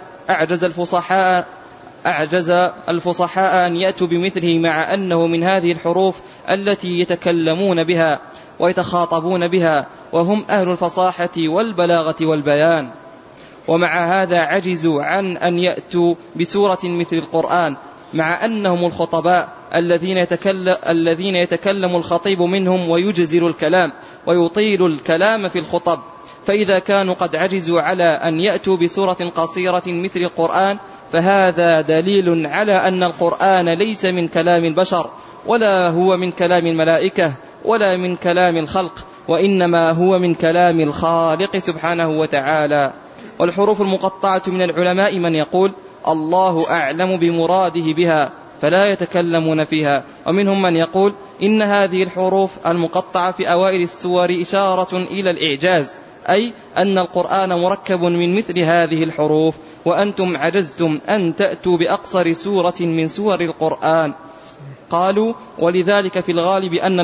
أعجز الفصحاء أن يأتوا بمثله، مع أنه من هذه الحروف التي يتكلمون بها ويتخاطبون بها، وهم أهل الفصاحة والبلاغة والبيان. ومع هذا عجزوا عن أن يأتوا بسورة مثل القرآن، مع أنهم الخطباء الذين يتكلم الخطيب منهم ويجزل الكلام ويطيل الكلام في الخطب. فإذا كانوا قد عجزوا على أن يأتوا بسورة قصيرة مثل القرآن فهذا دليل على أن القرآن ليس من كلام البشر ولا هو من كلام الملائكة ولا من كلام الخلق، وإنما هو من كلام الخالق سبحانه وتعالى. والحروف المقطعة من العلماء من يقول الله أعلم بمراده بها فلا يتكلمون فيها، ومنهم من يقول إن هذه الحروف المقطعة في أوائل السور إشارة إلى الإعجاز، أي أن القرآن مركب من مثل هذه الحروف، وأنتم عجزتم أن تأتوا بأقصر سورة من سور القرآن. قالوا ولذلك في الغالب أن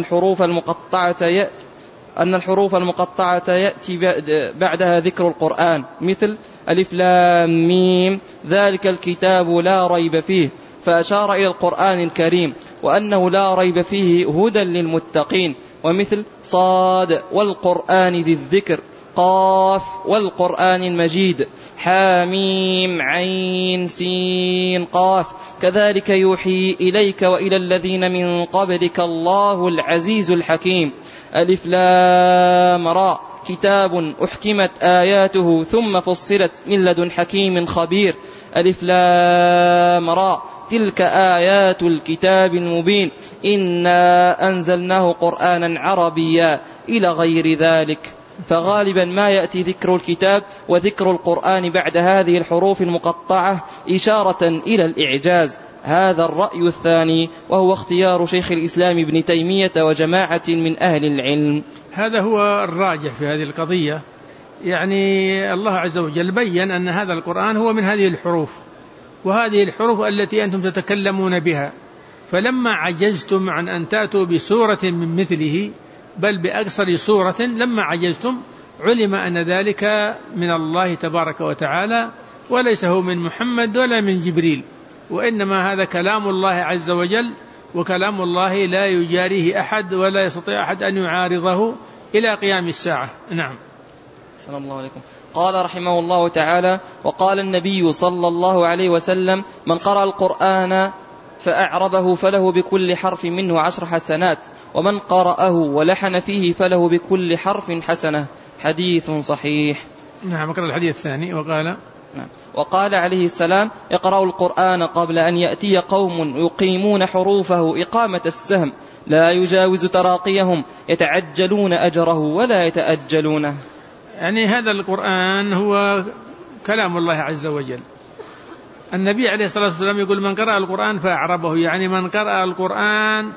الحروف المقطعة يأتي بعدها ذكر القرآن، مثل ألف لام ميم ذلك الكتاب لا ريب فيه، فأشار إلى القرآن الكريم وأنه لا ريب فيه هدى للمتقين، ومثل صاد والقرآن ذي الذكر، قاف والقرآن المجيد، حاميم عين سين قاف، كذلك يوحي إليك وإلى الذين من قبلك الله العزيز الحكيم. ألف لام را كتاب أحكمت آياته ثم فصلت من لدن حكيم خبير. ألف لام را تلك آيات الكتاب المبين إنا أنزلناه قرآنا عربيا إلى غير ذلك. فغالبا ما يأتي ذكر الكتاب وذكر القرآن بعد هذه الحروف المقطعة إشارة إلى الإعجاز. هذا الرأي الثاني وهو اختيار شيخ الإسلام ابن تيمية وجماعة من أهل العلم. هذا هو الراجح في هذه القضية. يعني الله عز وجل بيّن أن هذا القرآن هو من هذه الحروف، وهذه الحروف التي أنتم تتكلمون بها، فلما عجزتم عن أن تأتوا بسورة من مثله بل بأكثر سورة، لما عجزتم علم أن ذلك من الله تبارك وتعالى وليس هو من محمد ولا من جبريل، وإنما هذا كلام الله عز وجل، وكلام الله لا يجاريه أحد ولا يستطيع أحد أن يعارضه إلى قيام الساعة. نعم. السلام الله عليكم. قال رحمه الله تعالى: وقال النبي صلى الله عليه وسلم: من قرأ القرآن فأعربه فله بكل حرف منه 10 حسنات، ومن قرأه ولحن فيه فله بكل حرف حسنة. حديث صحيح. نعم. اقرأ الحديث الثاني. وقال عليه السلام: اقرأوا القرآن قبل أن يأتي قوم يقيمون حروفه إقامة السهم لا يجاوز تراقيهم يتعجلون أجره ولا يتأجلونه. يعني هذا القرآن هو كلام الله عز وجل. النبي عليه الصلاة والسلام يقول: من قرأ القرآن فأعربه، يعني من قرأ القرآن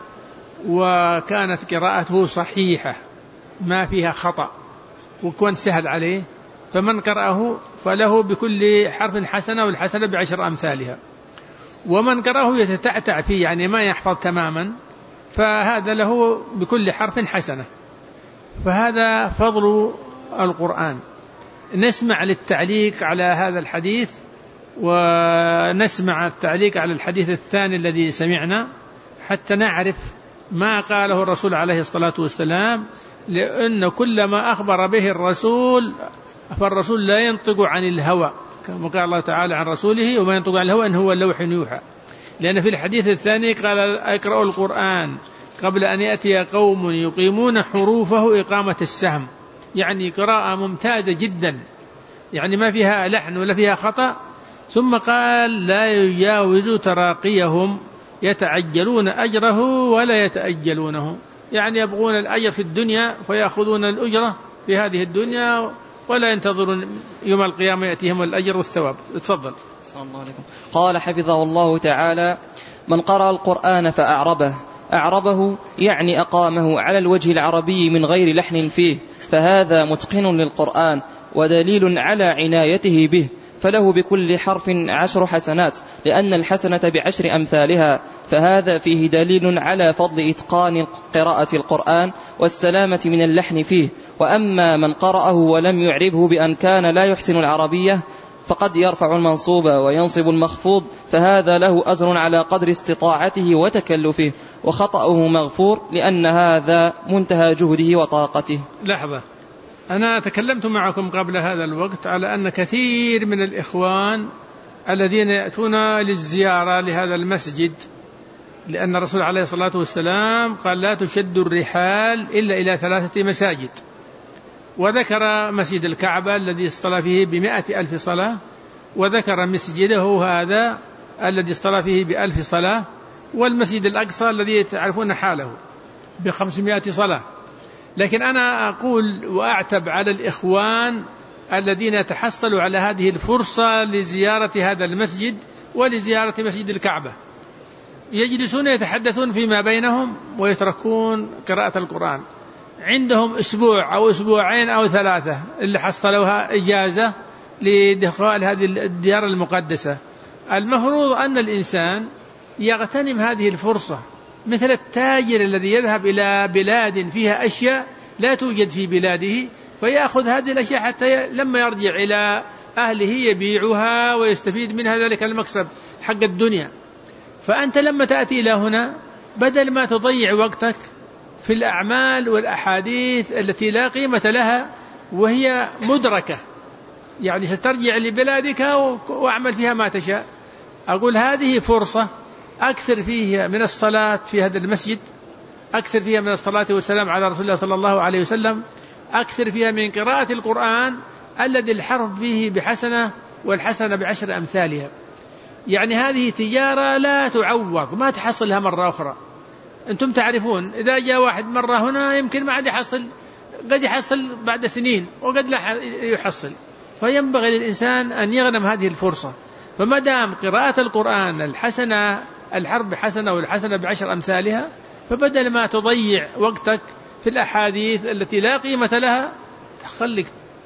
وكانت قراءته صحيحة ما فيها خطأ وكون سهل عليه، فمن قرأه فله بكل حرف حسنة، والحسنة ب10 أمثالها. ومن قرأه يتتعتع فيه يعني ما يحفظ تماما، فهذا له بكل حرف حسنة. فهذا فضل القرآن. نسمع للتعليق على هذا الحديث، ونسمع التعليق على الحديث الثاني الذي سمعنا حتى نعرف ما قاله الرسول عليه الصلاة والسلام، لأن كل ما أخبر به الرسول فالرسول لا ينطق عن الهوى، كما قال الله تعالى عن رسوله: وما ينطق عن الهوى إن هو اللوح يوحى. لأن في الحديث الثاني قال: اقرأوا القرآن قبل أن يأتي قوم يقيمون حروفه إقامة السهم، يعني قراءة ممتازة جدا، يعني ما فيها لحن ولا فيها خطأ. ثم قال: لا يجاوز تراقيهم يتعجلون أجره ولا يتأجلونه، يعني يبغون الأجر في الدنيا فيأخذون الأجرة في هذه الدنيا ولا ينتظرون يوم القيامة يأتيهم الأجر والثواب. تفضل. السلام عليكم. قال حفظه الله تعالى: من قرأ القرآن أعربه يعني أقامه على الوجه العربي من غير لحن فيه، فهذا متقن للقرآن ودليل على عنايته به، فله بكل حرف 10 حسنات، لأن الحسنة ب10 أمثالها. فهذا فيه دليل على فضل إتقان قراءة القرآن والسلامة من اللحن فيه. وأما من قرأه ولم يعربه بأن كان لا يحسن العربية فقد يرفع المنصوب وينصب المخفوض، فهذا له أجر على قدر استطاعته وتكلفه، وخطأه مغفور لأن هذا منتهى جهده وطاقته. لحظة، أنا تكلمت معكم قبل هذا الوقت على أن كثير من الإخوان الذين يأتون للزيارة لهذا المسجد، لأن الرسول عليه الصلاة والسلام قال لا تشد الرحال إلا إلى 3 مساجد، وذكر مسجد الكعبة الذي اصطلى فيه ب100,000 صلاة، وذكر مسجده هذا الذي اصطلى فيه ب1000 صلاة، والمسجد الأقصى الذي تعرفون حاله ب500 صلاة. لكن أنا أقول وأعتب على الإخوان الذين يتحصلوا على هذه الفرصة لزيارة هذا المسجد ولزيارة مسجد الكعبة، يجلسون يتحدثون فيما بينهم ويتركون قراءة القرآن. عندهم أسبوع أو أسبوعين أو 3 اللي حصلوها إجازة لدخول هذه الديار المقدسة. المفروض أن الإنسان يغتنم هذه الفرصة، مثل التاجر الذي يذهب إلى بلاد فيها أشياء لا توجد في بلاده، فيأخذ هذه الأشياء حتى لما يرجع إلى أهله يبيعها ويستفيد منها ذلك المكسب حق الدنيا. فأنت لما تأتي إلى هنا بدل ما تضيع وقتك في الأعمال والأحاديث التي لا قيمة لها وهي مدركة، يعني سترجع لبلادك واعمل فيها ما تشاء، أقول هذه فرصة أكثر فيها من الصلاة في هذا المسجد، أكثر فيها من الصلاة والسلام على رسول الله صلى الله عليه وسلم، أكثر فيها من قراءة القرآن الذي الحرف فيه بحسنة والحسنة ب10 أمثالها. يعني هذه تجارة لا تعوض، ما تحصلها مرة أخرى. أنتم تعرفون إذا جاء واحد مرة هنا يمكن ما عاد يحصل، قد يحصل بعد سنين وقد لا يحصل. فينبغي للإنسان أن يغنم هذه الفرصة. فما دام قراءة القرآن الحسنة الحرف بحسنة والحسنة ب10 أمثالها، فبدل ما تضيع وقتك في الأحاديث التي لا قيمة لها، خليك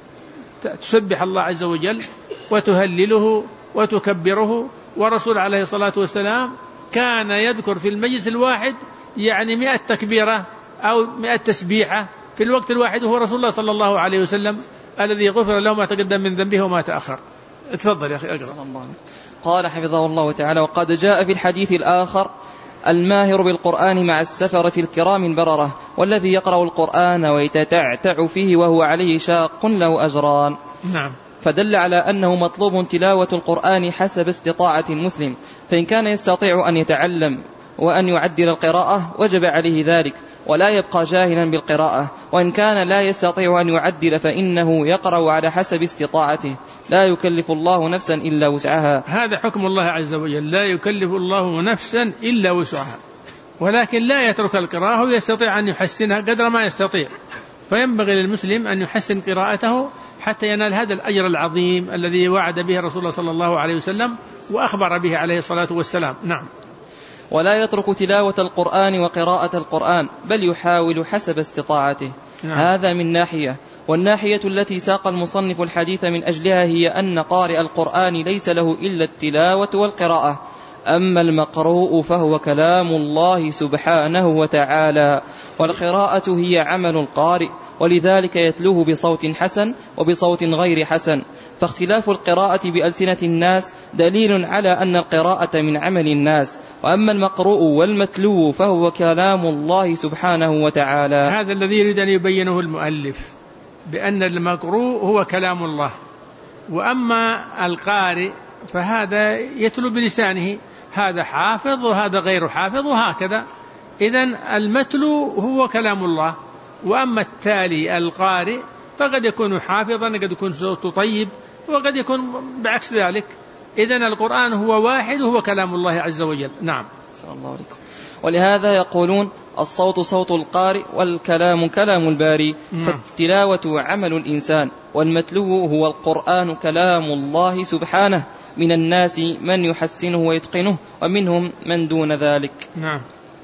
تسبح الله عز وجل وتهلله وتكبره. ورسول عليه الصلاة والسلام كان يذكر في المجلس الواحد يعني 100 تكبيرة أو 100 تسبيحة في الوقت الواحد، وهو رسول الله صلى الله عليه وسلم الذي غفر له ما تقدم من ذنبه وما تأخر. اتفضل يا أخي أقرأ. قال حفظه الله تعالى: وقد جاء في الحديث الآخر: الماهر بالقرآن مع السفرة الكرام البررة، والذي يقرأ القرآن ويتتعتع فيه وهو عليه شاق له أجران. نعم. فدل على أنه مطلوب تلاوة القرآن حسب استطاعة المسلم، فإن كان يستطيع أن يتعلم وأن يعدل القراءة وجب عليه ذلك ولا يبقى جاهلا بالقراءة، وإن كان لا يستطيع أن يعدل فإنه يقرأ على حسب استطاعته، لا يكلف الله نفسا إلا وسعها. هذا حكم الله عز وجل، لا يكلف الله نفسا إلا وسعها، ولكن لا يترك القراءة ويستطيع أن يحسنها قدر ما يستطيع. فينبغي للمسلم أن يحسن قراءته حتى ينال هذا الأجر العظيم الذي وعد به رسول الله صلى الله عليه وسلم وأخبر به عليه الصلاة والسلام. نعم. ولا يترك تلاوة القرآن وقراءة القرآن، بل يحاول حسب استطاعته. نعم. هذا من ناحية. والناحية التي ساق المصنف الحديث من أجلها هي أن قارئ القرآن ليس له إلا التلاوة والقراءة، أما المقروء فهو كلام الله سبحانه وتعالى، والقراءة هي عمل القارئ، ولذلك يتلوه بصوت حسن وبصوت غير حسن. فاختلاف القراءة بألسنة الناس دليل على أن القراءة من عمل الناس، وأما المقروء والمتلو فهو كلام الله سبحانه وتعالى. هذا الذي يريد أن يبينه المؤلف، بأن المقروء هو كلام الله، وأما القارئ فهذا يتلو بلسانه، هذا حافظ وهذا غير حافظ وهكذا. إذن المتلو هو كلام الله، وأما التالي القارئ فقد يكون حافظا، قد يكون صوته طيب، وقد يكون بعكس ذلك. إذن القرآن هو واحد وهو كلام الله عز وجل. نعم. صلى الله عليكم. ولهذا يقولون الصوت صوت القارئ والكلام كلام الباري. فالتلاوة عمل الإنسان، والمتلو هو القرآن كلام الله سبحانه. من الناس من يحسنه ويتقنه، ومنهم من دون ذلك. نعم.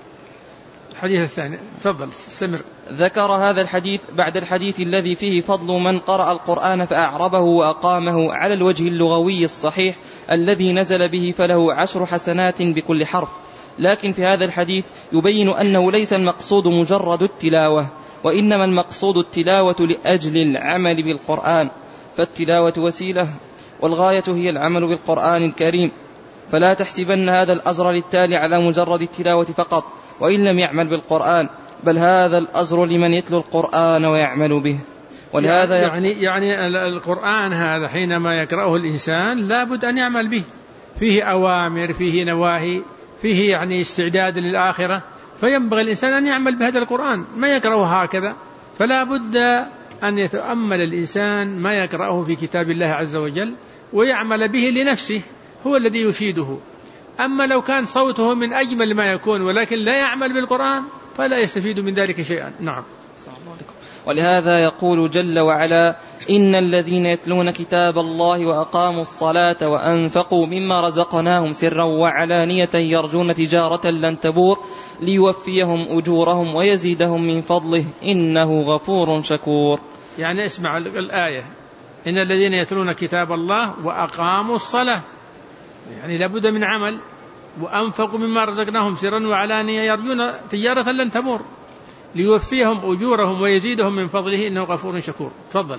الحديث الثاني، تفضل استمر. ذكر هذا الحديث بعد الحديث الذي فيه فضل من قرأ القرآن فأعربه وأقامه على الوجه اللغوي الصحيح الذي نزل به، فله 10 حسنات بكل حرف. لكن في هذا الحديث يبين أنه ليس المقصود مجرد التلاوة، وإنما المقصود التلاوة لأجل العمل بالقرآن، فالتلاوة وسيلة والغاية هي العمل بالقرآن الكريم. فلا تحسبن هذا الأجر للتالي على مجرد التلاوة فقط وإن لم يعمل بالقرآن، بل هذا الأجر لمن يتلو القرآن ويعمل به. ولهذا يعني القرآن هذا حينما يقرأه الإنسان لا بد أن يعمل به، فيه أوامر، فيه نواهي، فيه يعني استعداد للآخرة، فينبغي الإنسان أن يعمل بهذا القرآن، ما يقرأه هكذا. فلا بد أن يتأمل الإنسان ما يقرأه في كتاب الله عز وجل ويعمل به لنفسه، هو الذي يفيده. أما لو كان صوته من أجمل ما يكون ولكن لا يعمل بالقرآن فلا يستفيد من ذلك شيئا. نعم. ولهذا يقول جل وعلا: إن الذين يتلون كتاب الله وأقاموا الصلاة وأنفقوا مما رزقناهم سرا وعلانية يرجون تجارة لن تبور ليوفيهم أجورهم ويزيدهم من فضله إنه غفور شكور. يعني اسمع الآية: إن الذين يتلون كتاب الله وأقاموا الصلاة، يعني لابد من عمل، وأنفقوا مما رزقناهم سرا وعلانية يرجون تجارة لن تبور ليوفيهم أجورهم ويزيدهم من فضله إنه غفور شكور. تفضل.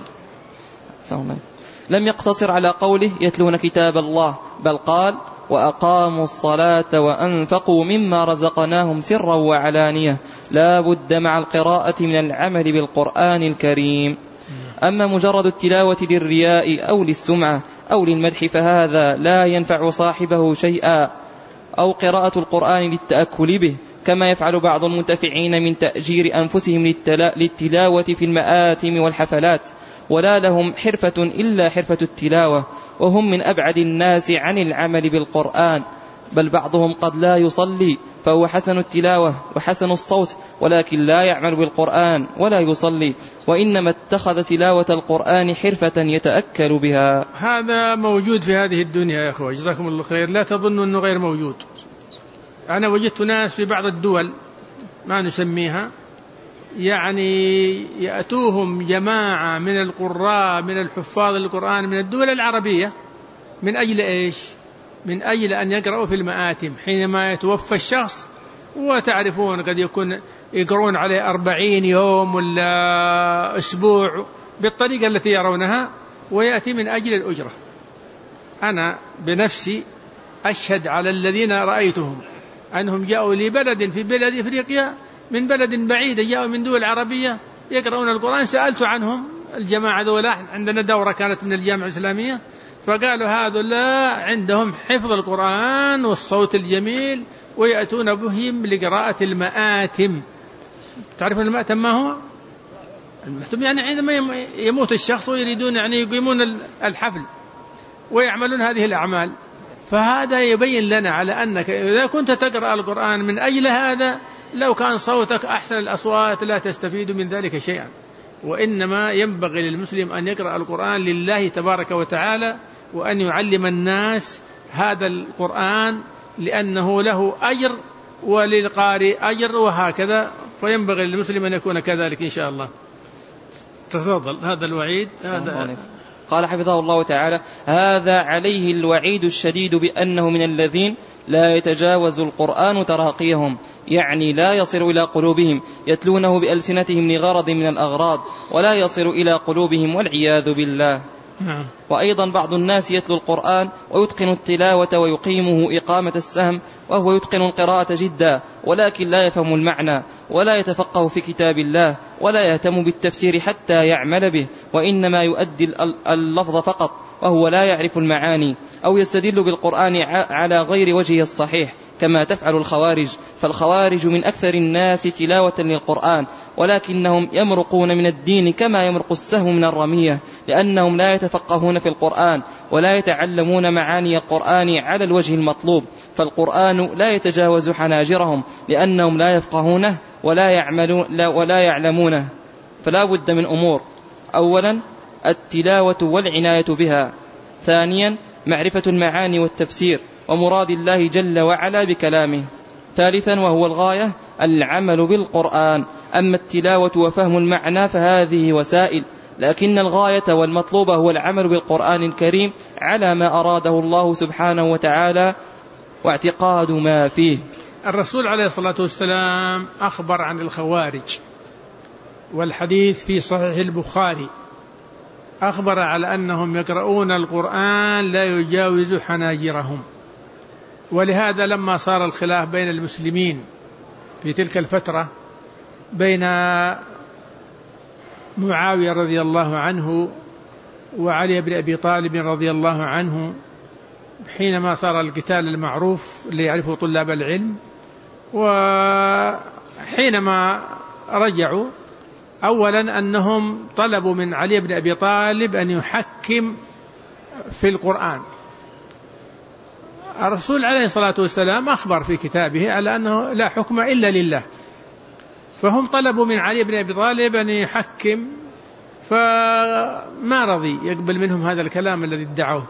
لم يقتصر على قوله يتلون كتاب الله، بل قال: وأقاموا الصلاة وأنفقوا مما رزقناهم سرا وعلانية، لا بد مع القراءة من العمل بالقرآن الكريم. أما مجرد التلاوة للرياء أو للسمعة أو للمدح فهذا لا ينفع صاحبه شيئا، أو قراءة القرآن للتأكل به كما يفعل بعض المنتفعين من تأجير أنفسهم للتلاوة في المآتم والحفلات، ولا لهم حرفة إلا حرفة التلاوة، وهم من أبعد الناس عن العمل بالقرآن، بل بعضهم قد لا يصلي فهو حسن التلاوة وحسن الصوت ولكن لا يعمل بالقرآن ولا يصلي، وإنما اتخذ تلاوة القرآن حرفة يتأكل بها. هذا موجود في هذه الدنيا يا أخوة، جزاكم الله خير، لا تظنوا أنه غير موجود. أنا وجدت ناس في بعض الدول ما نسميها، يعني يأتوهم جماعة من القراء من الحفاظ القرآن من الدول العربية، من أجل إيش؟ من أجل أن يقرأوا في المآتم حينما يتوفى الشخص، وتعرفون قد يكون يقرؤون عليه 40 يوم ولا أسبوع بالطريقة التي يرونها، ويأتي من أجل الأجرة. أنا بنفسي أشهد على الذين رأيتهم أنهم جاءوا لبلد في بلد إفريقيا من بلد بعيد، جاءوا من دول عربية يقرؤون القرآن. سألت عنهم الجماعة دول، عندنا دورة كانت من الجامعة الإسلامية، فقالوا هؤلاء عندهم حفظ القرآن والصوت الجميل ويأتون بهم لقراءة المآتم. تعرفون المآتم ما هو؟ المآتم يعني عندما يموت الشخص ويريدون يعني يقيمون الحفل ويعملون هذه الأعمال. فهذا يبين لنا على أنك إذا كنت تقرأ القرآن من أجل هذا، لو كان صوتك أحسن الأصوات لا تستفيد من ذلك شيئا، وإنما ينبغي للمسلم أن يقرأ القرآن لله تبارك وتعالى، وأن يعلم الناس هذا القرآن لأنه له أجر وللقارئ أجر، وهكذا. فينبغي للمسلم أن يكون كذلك إن شاء الله. تفضل. هذا الوعيد هذا قال حفظه الله تعالى: هذا عليه الوعيد الشديد بأنه من الذين لا يتجاوز القرآن تراقيهم، يعني لا يصل إلى قلوبهم، يتلونه بألسنتهم لغرض من الأغراض ولا يصل إلى قلوبهم والعياذ بالله. وأيضا بعض الناس يتلو القرآن ويتقن التلاوة ويقيمه إقامة السهم، وهو يتقن القراءة جدا ولكن لا يفهم المعنى ولا يتفقه في كتاب الله ولا يهتم بالتفسير حتى يعمل به، وإنما يؤدي اللفظ فقط وهو لا يعرف المعاني، أو يستدل بالقرآن على غير وجهه الصحيح كما تفعل الخوارج. فالخوارج من أكثر الناس تلاوة للقرآن، ولكنهم يمرقون من الدين كما يمرق السهم من الرمية، لأنهم لا يتفقهون في القرآن ولا يتعلمون معاني القرآن على الوجه المطلوب، فالقرآن لا يتجاوز حناجرهم لأنهم لا يفقهونه ولا يعلمونه. فلا بد من أمور: أولا التلاوة والعناية بها، ثانيا معرفة المعاني والتفسير ومراد الله جل وعلا بكلامه، ثالثا وهو الغاية العمل بالقرآن. أما التلاوة وفهم المعنى فهذه وسائل، لكن الغاية والمطلوب هو العمل بالقرآن الكريم على ما أراده الله سبحانه وتعالى واعتقاد ما فيه. الرسول عليه الصلاة والسلام أخبر عن الخوارج، والحديث في صحيح البخاري أخبر على أنهم يقرؤون القرآن لا يجاوز حناجرهم. ولهذا لما صار الخلاف بين المسلمين في تلك الفترة بين معاوية رضي الله عنه وعلي بن أبي طالب رضي الله عنه، حينما صار القتال المعروف اللي يعرفه طلاب العلم. وحينما رجعوا أولا أنهم طلبوا من علي بن أبي طالب أن يحكم في القرآن. الرسول عليه الصلاة والسلام أخبر في كتابه على أنه لا حكم إلا لله، فهم طلبوا من علي بن أبي طالب أن يحكم، فما رضي يقبل منهم هذا الكلام الذي ادعوه.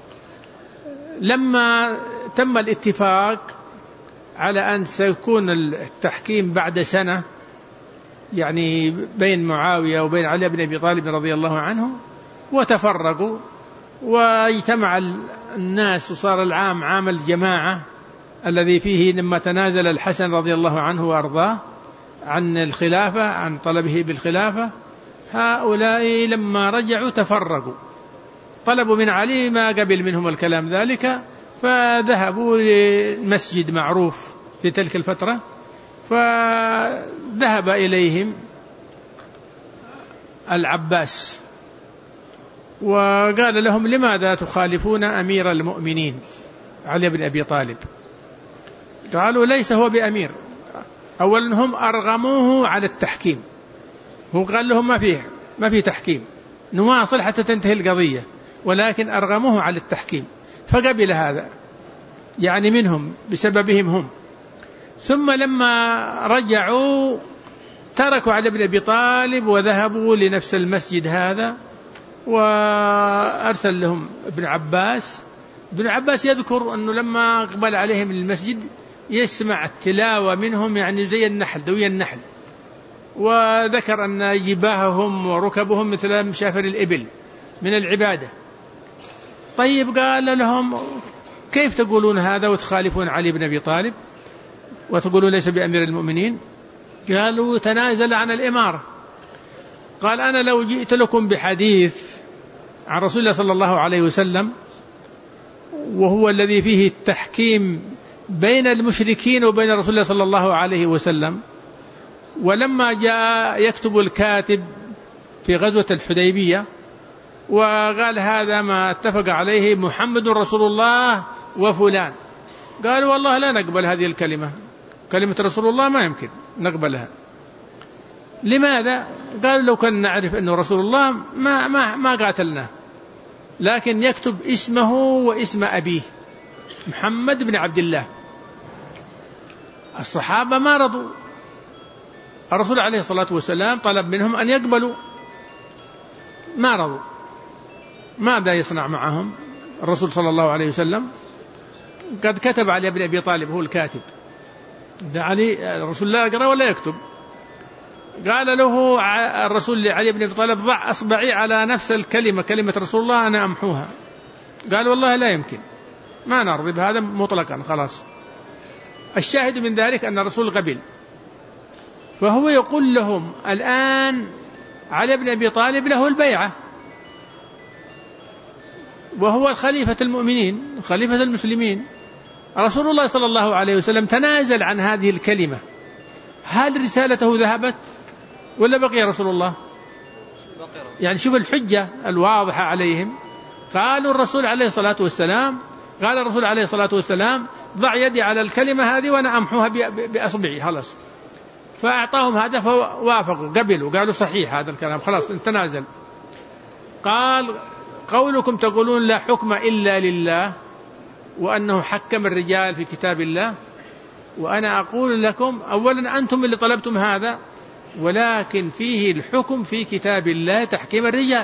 لما تم الاتفاق على أن سيكون التحكيم بعد سنة، يعني بين معاوية وبين علي بن أبي طالب رضي الله عنه، وتفرقوا واجتمع الناس، وصار العام عام الجماعة الذي فيه لما تنازل الحسن رضي الله عنه وأرضاه عن الخلافة، عن طلبه بالخلافة، هؤلاء لما رجعوا تفرقوا، طلبوا من علي ما قبل منهم الكلام ذلك، فذهبوا لمسجد معروف في تلك الفترة، فذهب إليهم العباس وقال لهم: لماذا تخالفون أمير المؤمنين علي بن أبي طالب؟ قالوا: ليس هو بأمير. أولا هم أرغموه على التحكيم، هو قال لهم ما فيه تحكيم، نواصل حتى تنتهي القضية، ولكن أرغموه على التحكيم، فقبل هذا يعني منهم بسببهم هم. ثم لما رجعوا تركوا علي بن أبي طالب وذهبوا لنفس المسجد هذا، وأرسل لهم ابن عباس. ابن عباس يذكر أنه لما أقبل عليهم المسجد يسمع التلاوة منهم يعني زي النحل، دوي النحل، وذكر أن جباههم وركبهم مثل مشافر الإبل من العبادة. طيب، قال لهم: كيف تقولون هذا وتخالفون علي بن أبي طالب وتقولون ليس بأمير المؤمنين؟ قالوا: تنازل عن الإمارة. قال: أنا لو جئت لكم بحديث عن رسول الله صلى الله عليه وسلم وهو الذي فيه التحكيم بين المشركين وبين رسول الله صلى الله عليه وسلم، ولما جاء يكتب الكاتب في غزوة الحديبية وقال: هذا ما اتفق عليه محمد رسول الله وفلان، قالوا: والله لا نقبل هذه الكلمة، كلمة رسول الله ما يمكن نقبلها. لماذا؟ قالوا: لو كنا نعرف أنه رسول الله ما قاتلناه، لكن يكتب اسمه واسم أبيه محمد بن عبد الله. الصحابة ما رضوا، الرسول عليه الصلاة والسلام طلب منهم أن يقبلوا، ما رضوا. ماذا يصنع معهم الرسول صلى الله عليه وسلم؟ قد كتب علي بن أبي طالب، هو الكاتب، الرسول لا يقرأ ولا يكتب. قال له الرسول لعلي بن أبي طالب: ضع أصبعي على نفس الكلمة، كلمة رسول الله، أنا أمحوها. قال: والله لا يمكن، ما نرضي بهذا مطلقا، خلاص. الشاهد من ذلك أن الرسول قبل، فهو يقول لهم الآن علي بن أبي طالب له البيعة، وهو خليفة المؤمنين، خليفة المسلمين. رسول الله صلى الله عليه وسلم تنازل عن هذه الكلمة، هل رسالته ذهبت ولا بقي رسول الله؟ يعني شوف الحجة الواضحة عليهم. قالوا الرسول عليه الصلاة والسلام، قال الرسول عليه الصلاة والسلام: ضع يدي على الكلمة هذه وأنا أمحوها بأصبعي، خلاص. فأعطاهم هذا فوافقوا، قبلوا، قالوا: صحيح هذا الكلام، خلاص تنازل. قال: قولكم تقولون لا حكم إلا لله، وأنه حكم الرجال في كتاب الله، وأنا أقول لكم أولا أنتم اللي طلبتم هذا، ولكن فيه الحكم في كتاب الله تحكيم الرجال.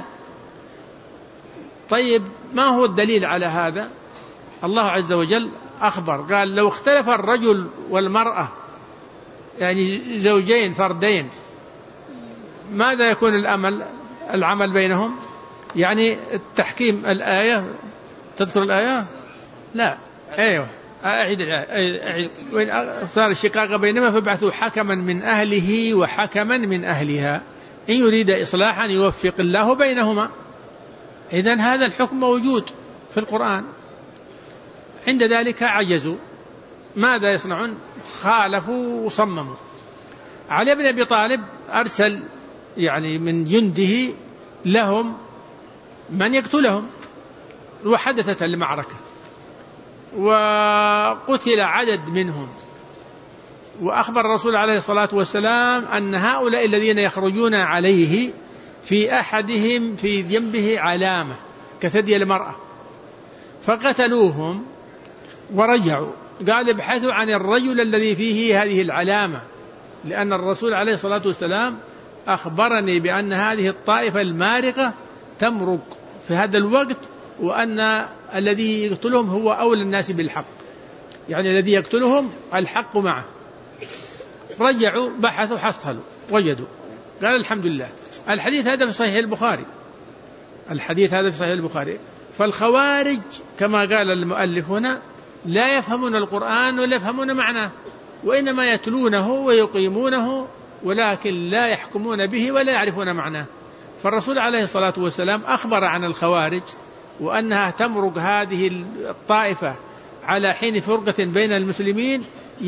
طيب، ما هو الدليل على هذا؟ الله عز وجل أخبر، قال: لو اختلف الرجل والمرأة، يعني زوجين فردين، ماذا يكون العمل بينهم؟ يعني التحكيم. الآية تذكر الآية؟ لا، أيوة، أعيد. وإن صار الشقاق بينهما فابعثوا حكما من أهله وحكما من أهلها إن يريد إصلاحا يوفق الله بينهما. إذن هذا الحكم موجود في القرآن. عند ذلك عجزوا، ماذا يصنعون؟ خالفوا وصمموا. علي بن أبي طالب أرسل يعني من جنده لهم من يقتلهم، وحدثت المعركة وقتل عدد منهم. وأخبر الرسول عليه الصلاة والسلام أن هؤلاء الذين يخرجون عليه في أحدهم في جنبه علامة كثدي المرأة، فقتلوهم ورجعوا. قال ابحثوا عن الرجل الذي فيه هذه العلامة، لأن الرسول عليه الصلاة والسلام أخبرني بأن هذه الطائفة المارقة تمرق في هذا الوقت، وأن الذي يقتلهم هو أولى الناس بالحق، يعني الذي يقتلهم الحق معه. رجعوا بحثوا حصلوا وجدوا. قال الحمد لله. الحديث هذا في صحيح البخاري، الحديث هذا في صحيح البخاري. فالخوارج كما قال المؤلف هنا لا يفهمون القرآن ولا يفهمون معناه، وإنما يتلونه ويقيمونه، ولكن لا يحكمون به ولا يعرفون معناه. فالرسول عليه الصلاة والسلام أخبر عن الخوارج وأنها تمرق هذه الطائفة على حين فرقة بين المسلمين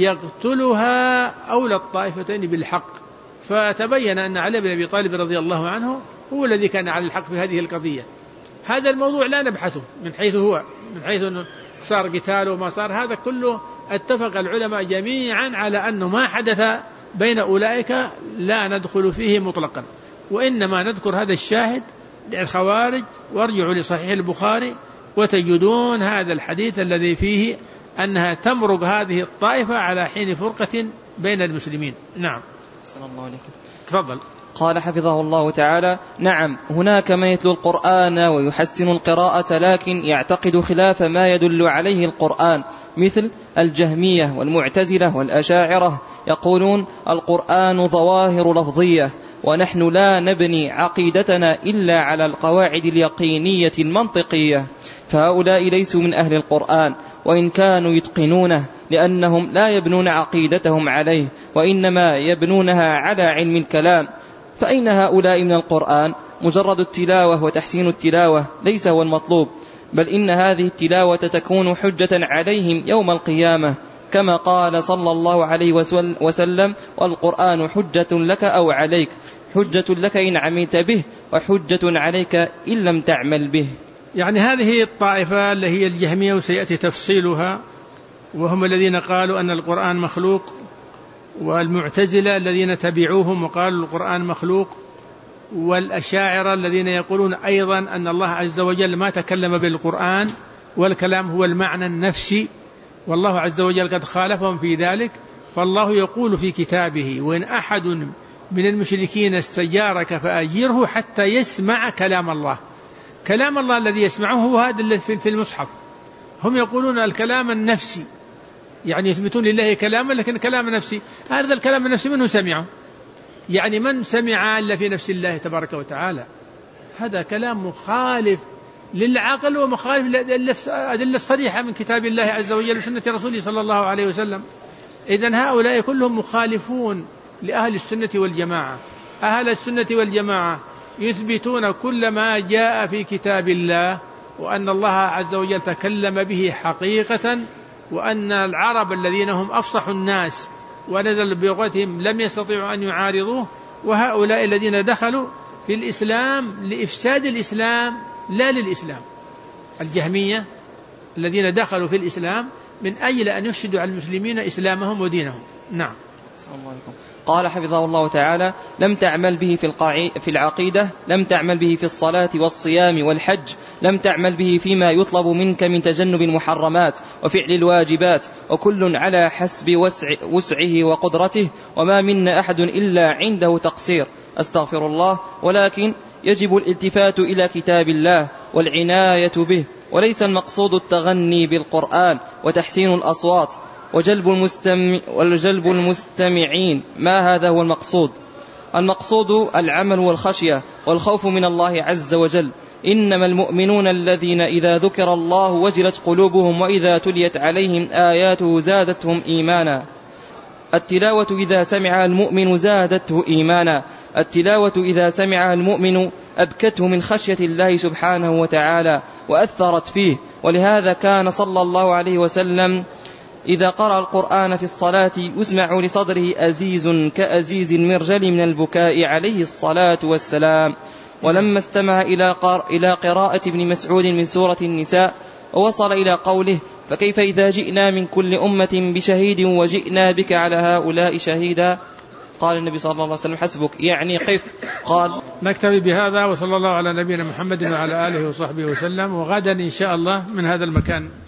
يقتلها أولى الطائفتين بالحق. فتبين أن علي بن أبي طالب رضي الله عنه هو الذي كان على الحق في هذه القضية. هذا الموضوع لا نبحثه من حيث هو، من حيث أنه صار قتال وما صار، هذا كله اتفق العلماء جميعا على أنه ما حدث بين أولئك لا ندخل فيه مطلقا، وإنما نذكر هذا الشاهد للخوارج. وارجعوا لصحيح البخاري وتجدون هذا الحديث الذي فيه أنها تمرق هذه الطائفة على حين فرقة بين المسلمين. نعم. صلى الله عليه وسلم. تفضل. قال حفظه الله تعالى: نعم، هناك من يتلو القرآن ويحسن القراءة لكن يعتقد خلاف ما يدل عليه القرآن، مثل الجهمية والمعتزلة والأشاعرة، يقولون القرآن ظواهر لفظية، ونحن لا نبني عقيدتنا إلا على القواعد اليقينية المنطقية. فهؤلاء ليسوا من أهل القرآن وإن كانوا يتقنونه، لأنهم لا يبنون عقيدتهم عليه وإنما يبنونها على علم الكلام. فأين هؤلاء من القرآن؟ مجرد التلاوة وتحسين التلاوة ليس هو المطلوب، بل إن هذه التلاوة تكون حجة عليهم يوم القيامة، كما قال صلى الله عليه وسلم: والقرآن حجة لك أو عليك، حجة لك إن عملت به وحجة عليك إن لم تعمل به. يعني هذه الطائفة اللي هي الجهمية وسيأتي تفصيلها، وهم الذين قالوا أن القرآن مخلوق، والمعتزلة الذين تبعوهم وقالوا القرآن مخلوق، والأشاعرة الذين يقولون أيضا أن الله عز وجل ما تكلم بالقرآن والكلام هو المعنى النفسي، والله عز وجل قد خالفهم في ذلك. فالله يقول في كتابه: وإن أحد من المشركين استجارك فأجره حتى يسمع كلام الله. كلام الله الذي يسمعه هو هذا الذي في المصحف. هم يقولون الكلام النفسي، يعني يثبتون لله كلاما لكن كلام نفسي. هذا الكلام النفسي منه سمعه؟ يعني من سمع إلا في نفس الله تبارك وتعالى؟ هذا كلام مخالف للعقل ومخالف للأدلة الصريحة من كتاب الله عز وجل وسنة رسوله صلى الله عليه وسلم. إذن هؤلاء كلهم مخالفون لأهل السنة والجماعة. أهل السنة والجماعة يثبتون كل ما جاء في كتاب الله، وأن الله عز وجل تكلم به حقيقة، وأن العرب الذين هم أفصح الناس ونزل بلغتهم لم يستطيعوا أن يعارضوه. وهؤلاء الذين دخلوا في الإسلام لإفساد الإسلام لا للإسلام، الجهمية الذين دخلوا في الإسلام من أجل أن يفسدوا على المسلمين إسلامهم ودينهم. نعم. قال حفظه الله تعالى: لم تعمل به في العقيدة، لم تعمل به في الصلاة والصيام والحج، لم تعمل به فيما يطلب منك من تجنب المحرمات وفعل الواجبات، وكل على حسب وسعه وقدرته، وما منا أحد إلا عنده تقصير. أستغفر الله. ولكن يجب الالتفات إلى كتاب الله والعناية به، وليس المقصود التغني بالقرآن وتحسين الأصوات وجلب المستمعين. ما هذا هو المقصود. المقصود العمل والخشية والخوف من الله عز وجل. إنما المؤمنون الذين إذا ذكر الله وجلت قلوبهم وإذا تليت عليهم آياته زادتهم إيمانا. التلاوة إذا سمعها المؤمن زادته إيمانا. التلاوة إذا سمعها المؤمن أبكته من خشية الله سبحانه وتعالى وأثرت فيه. ولهذا كان صلى الله عليه وسلم إذا قرأ القرآن في الصلاة يسمع لصدره أزيز كأزيز المرجل من البكاء عليه الصلاة والسلام. ولما استمع إلى قراءة ابن مسعود من سورة النساء ووصل إلى قوله فكيف إذا جئنا من كل أمة بشهيد وجئنا بك على هؤلاء شهيدا، قال النبي صلى الله عليه وسلم حسبك، يعني قف. قال نكتفي بهذا، وصلى الله على نبينا محمد وعلى آله وصحبه وسلم، وغدا إن شاء الله من هذا المكان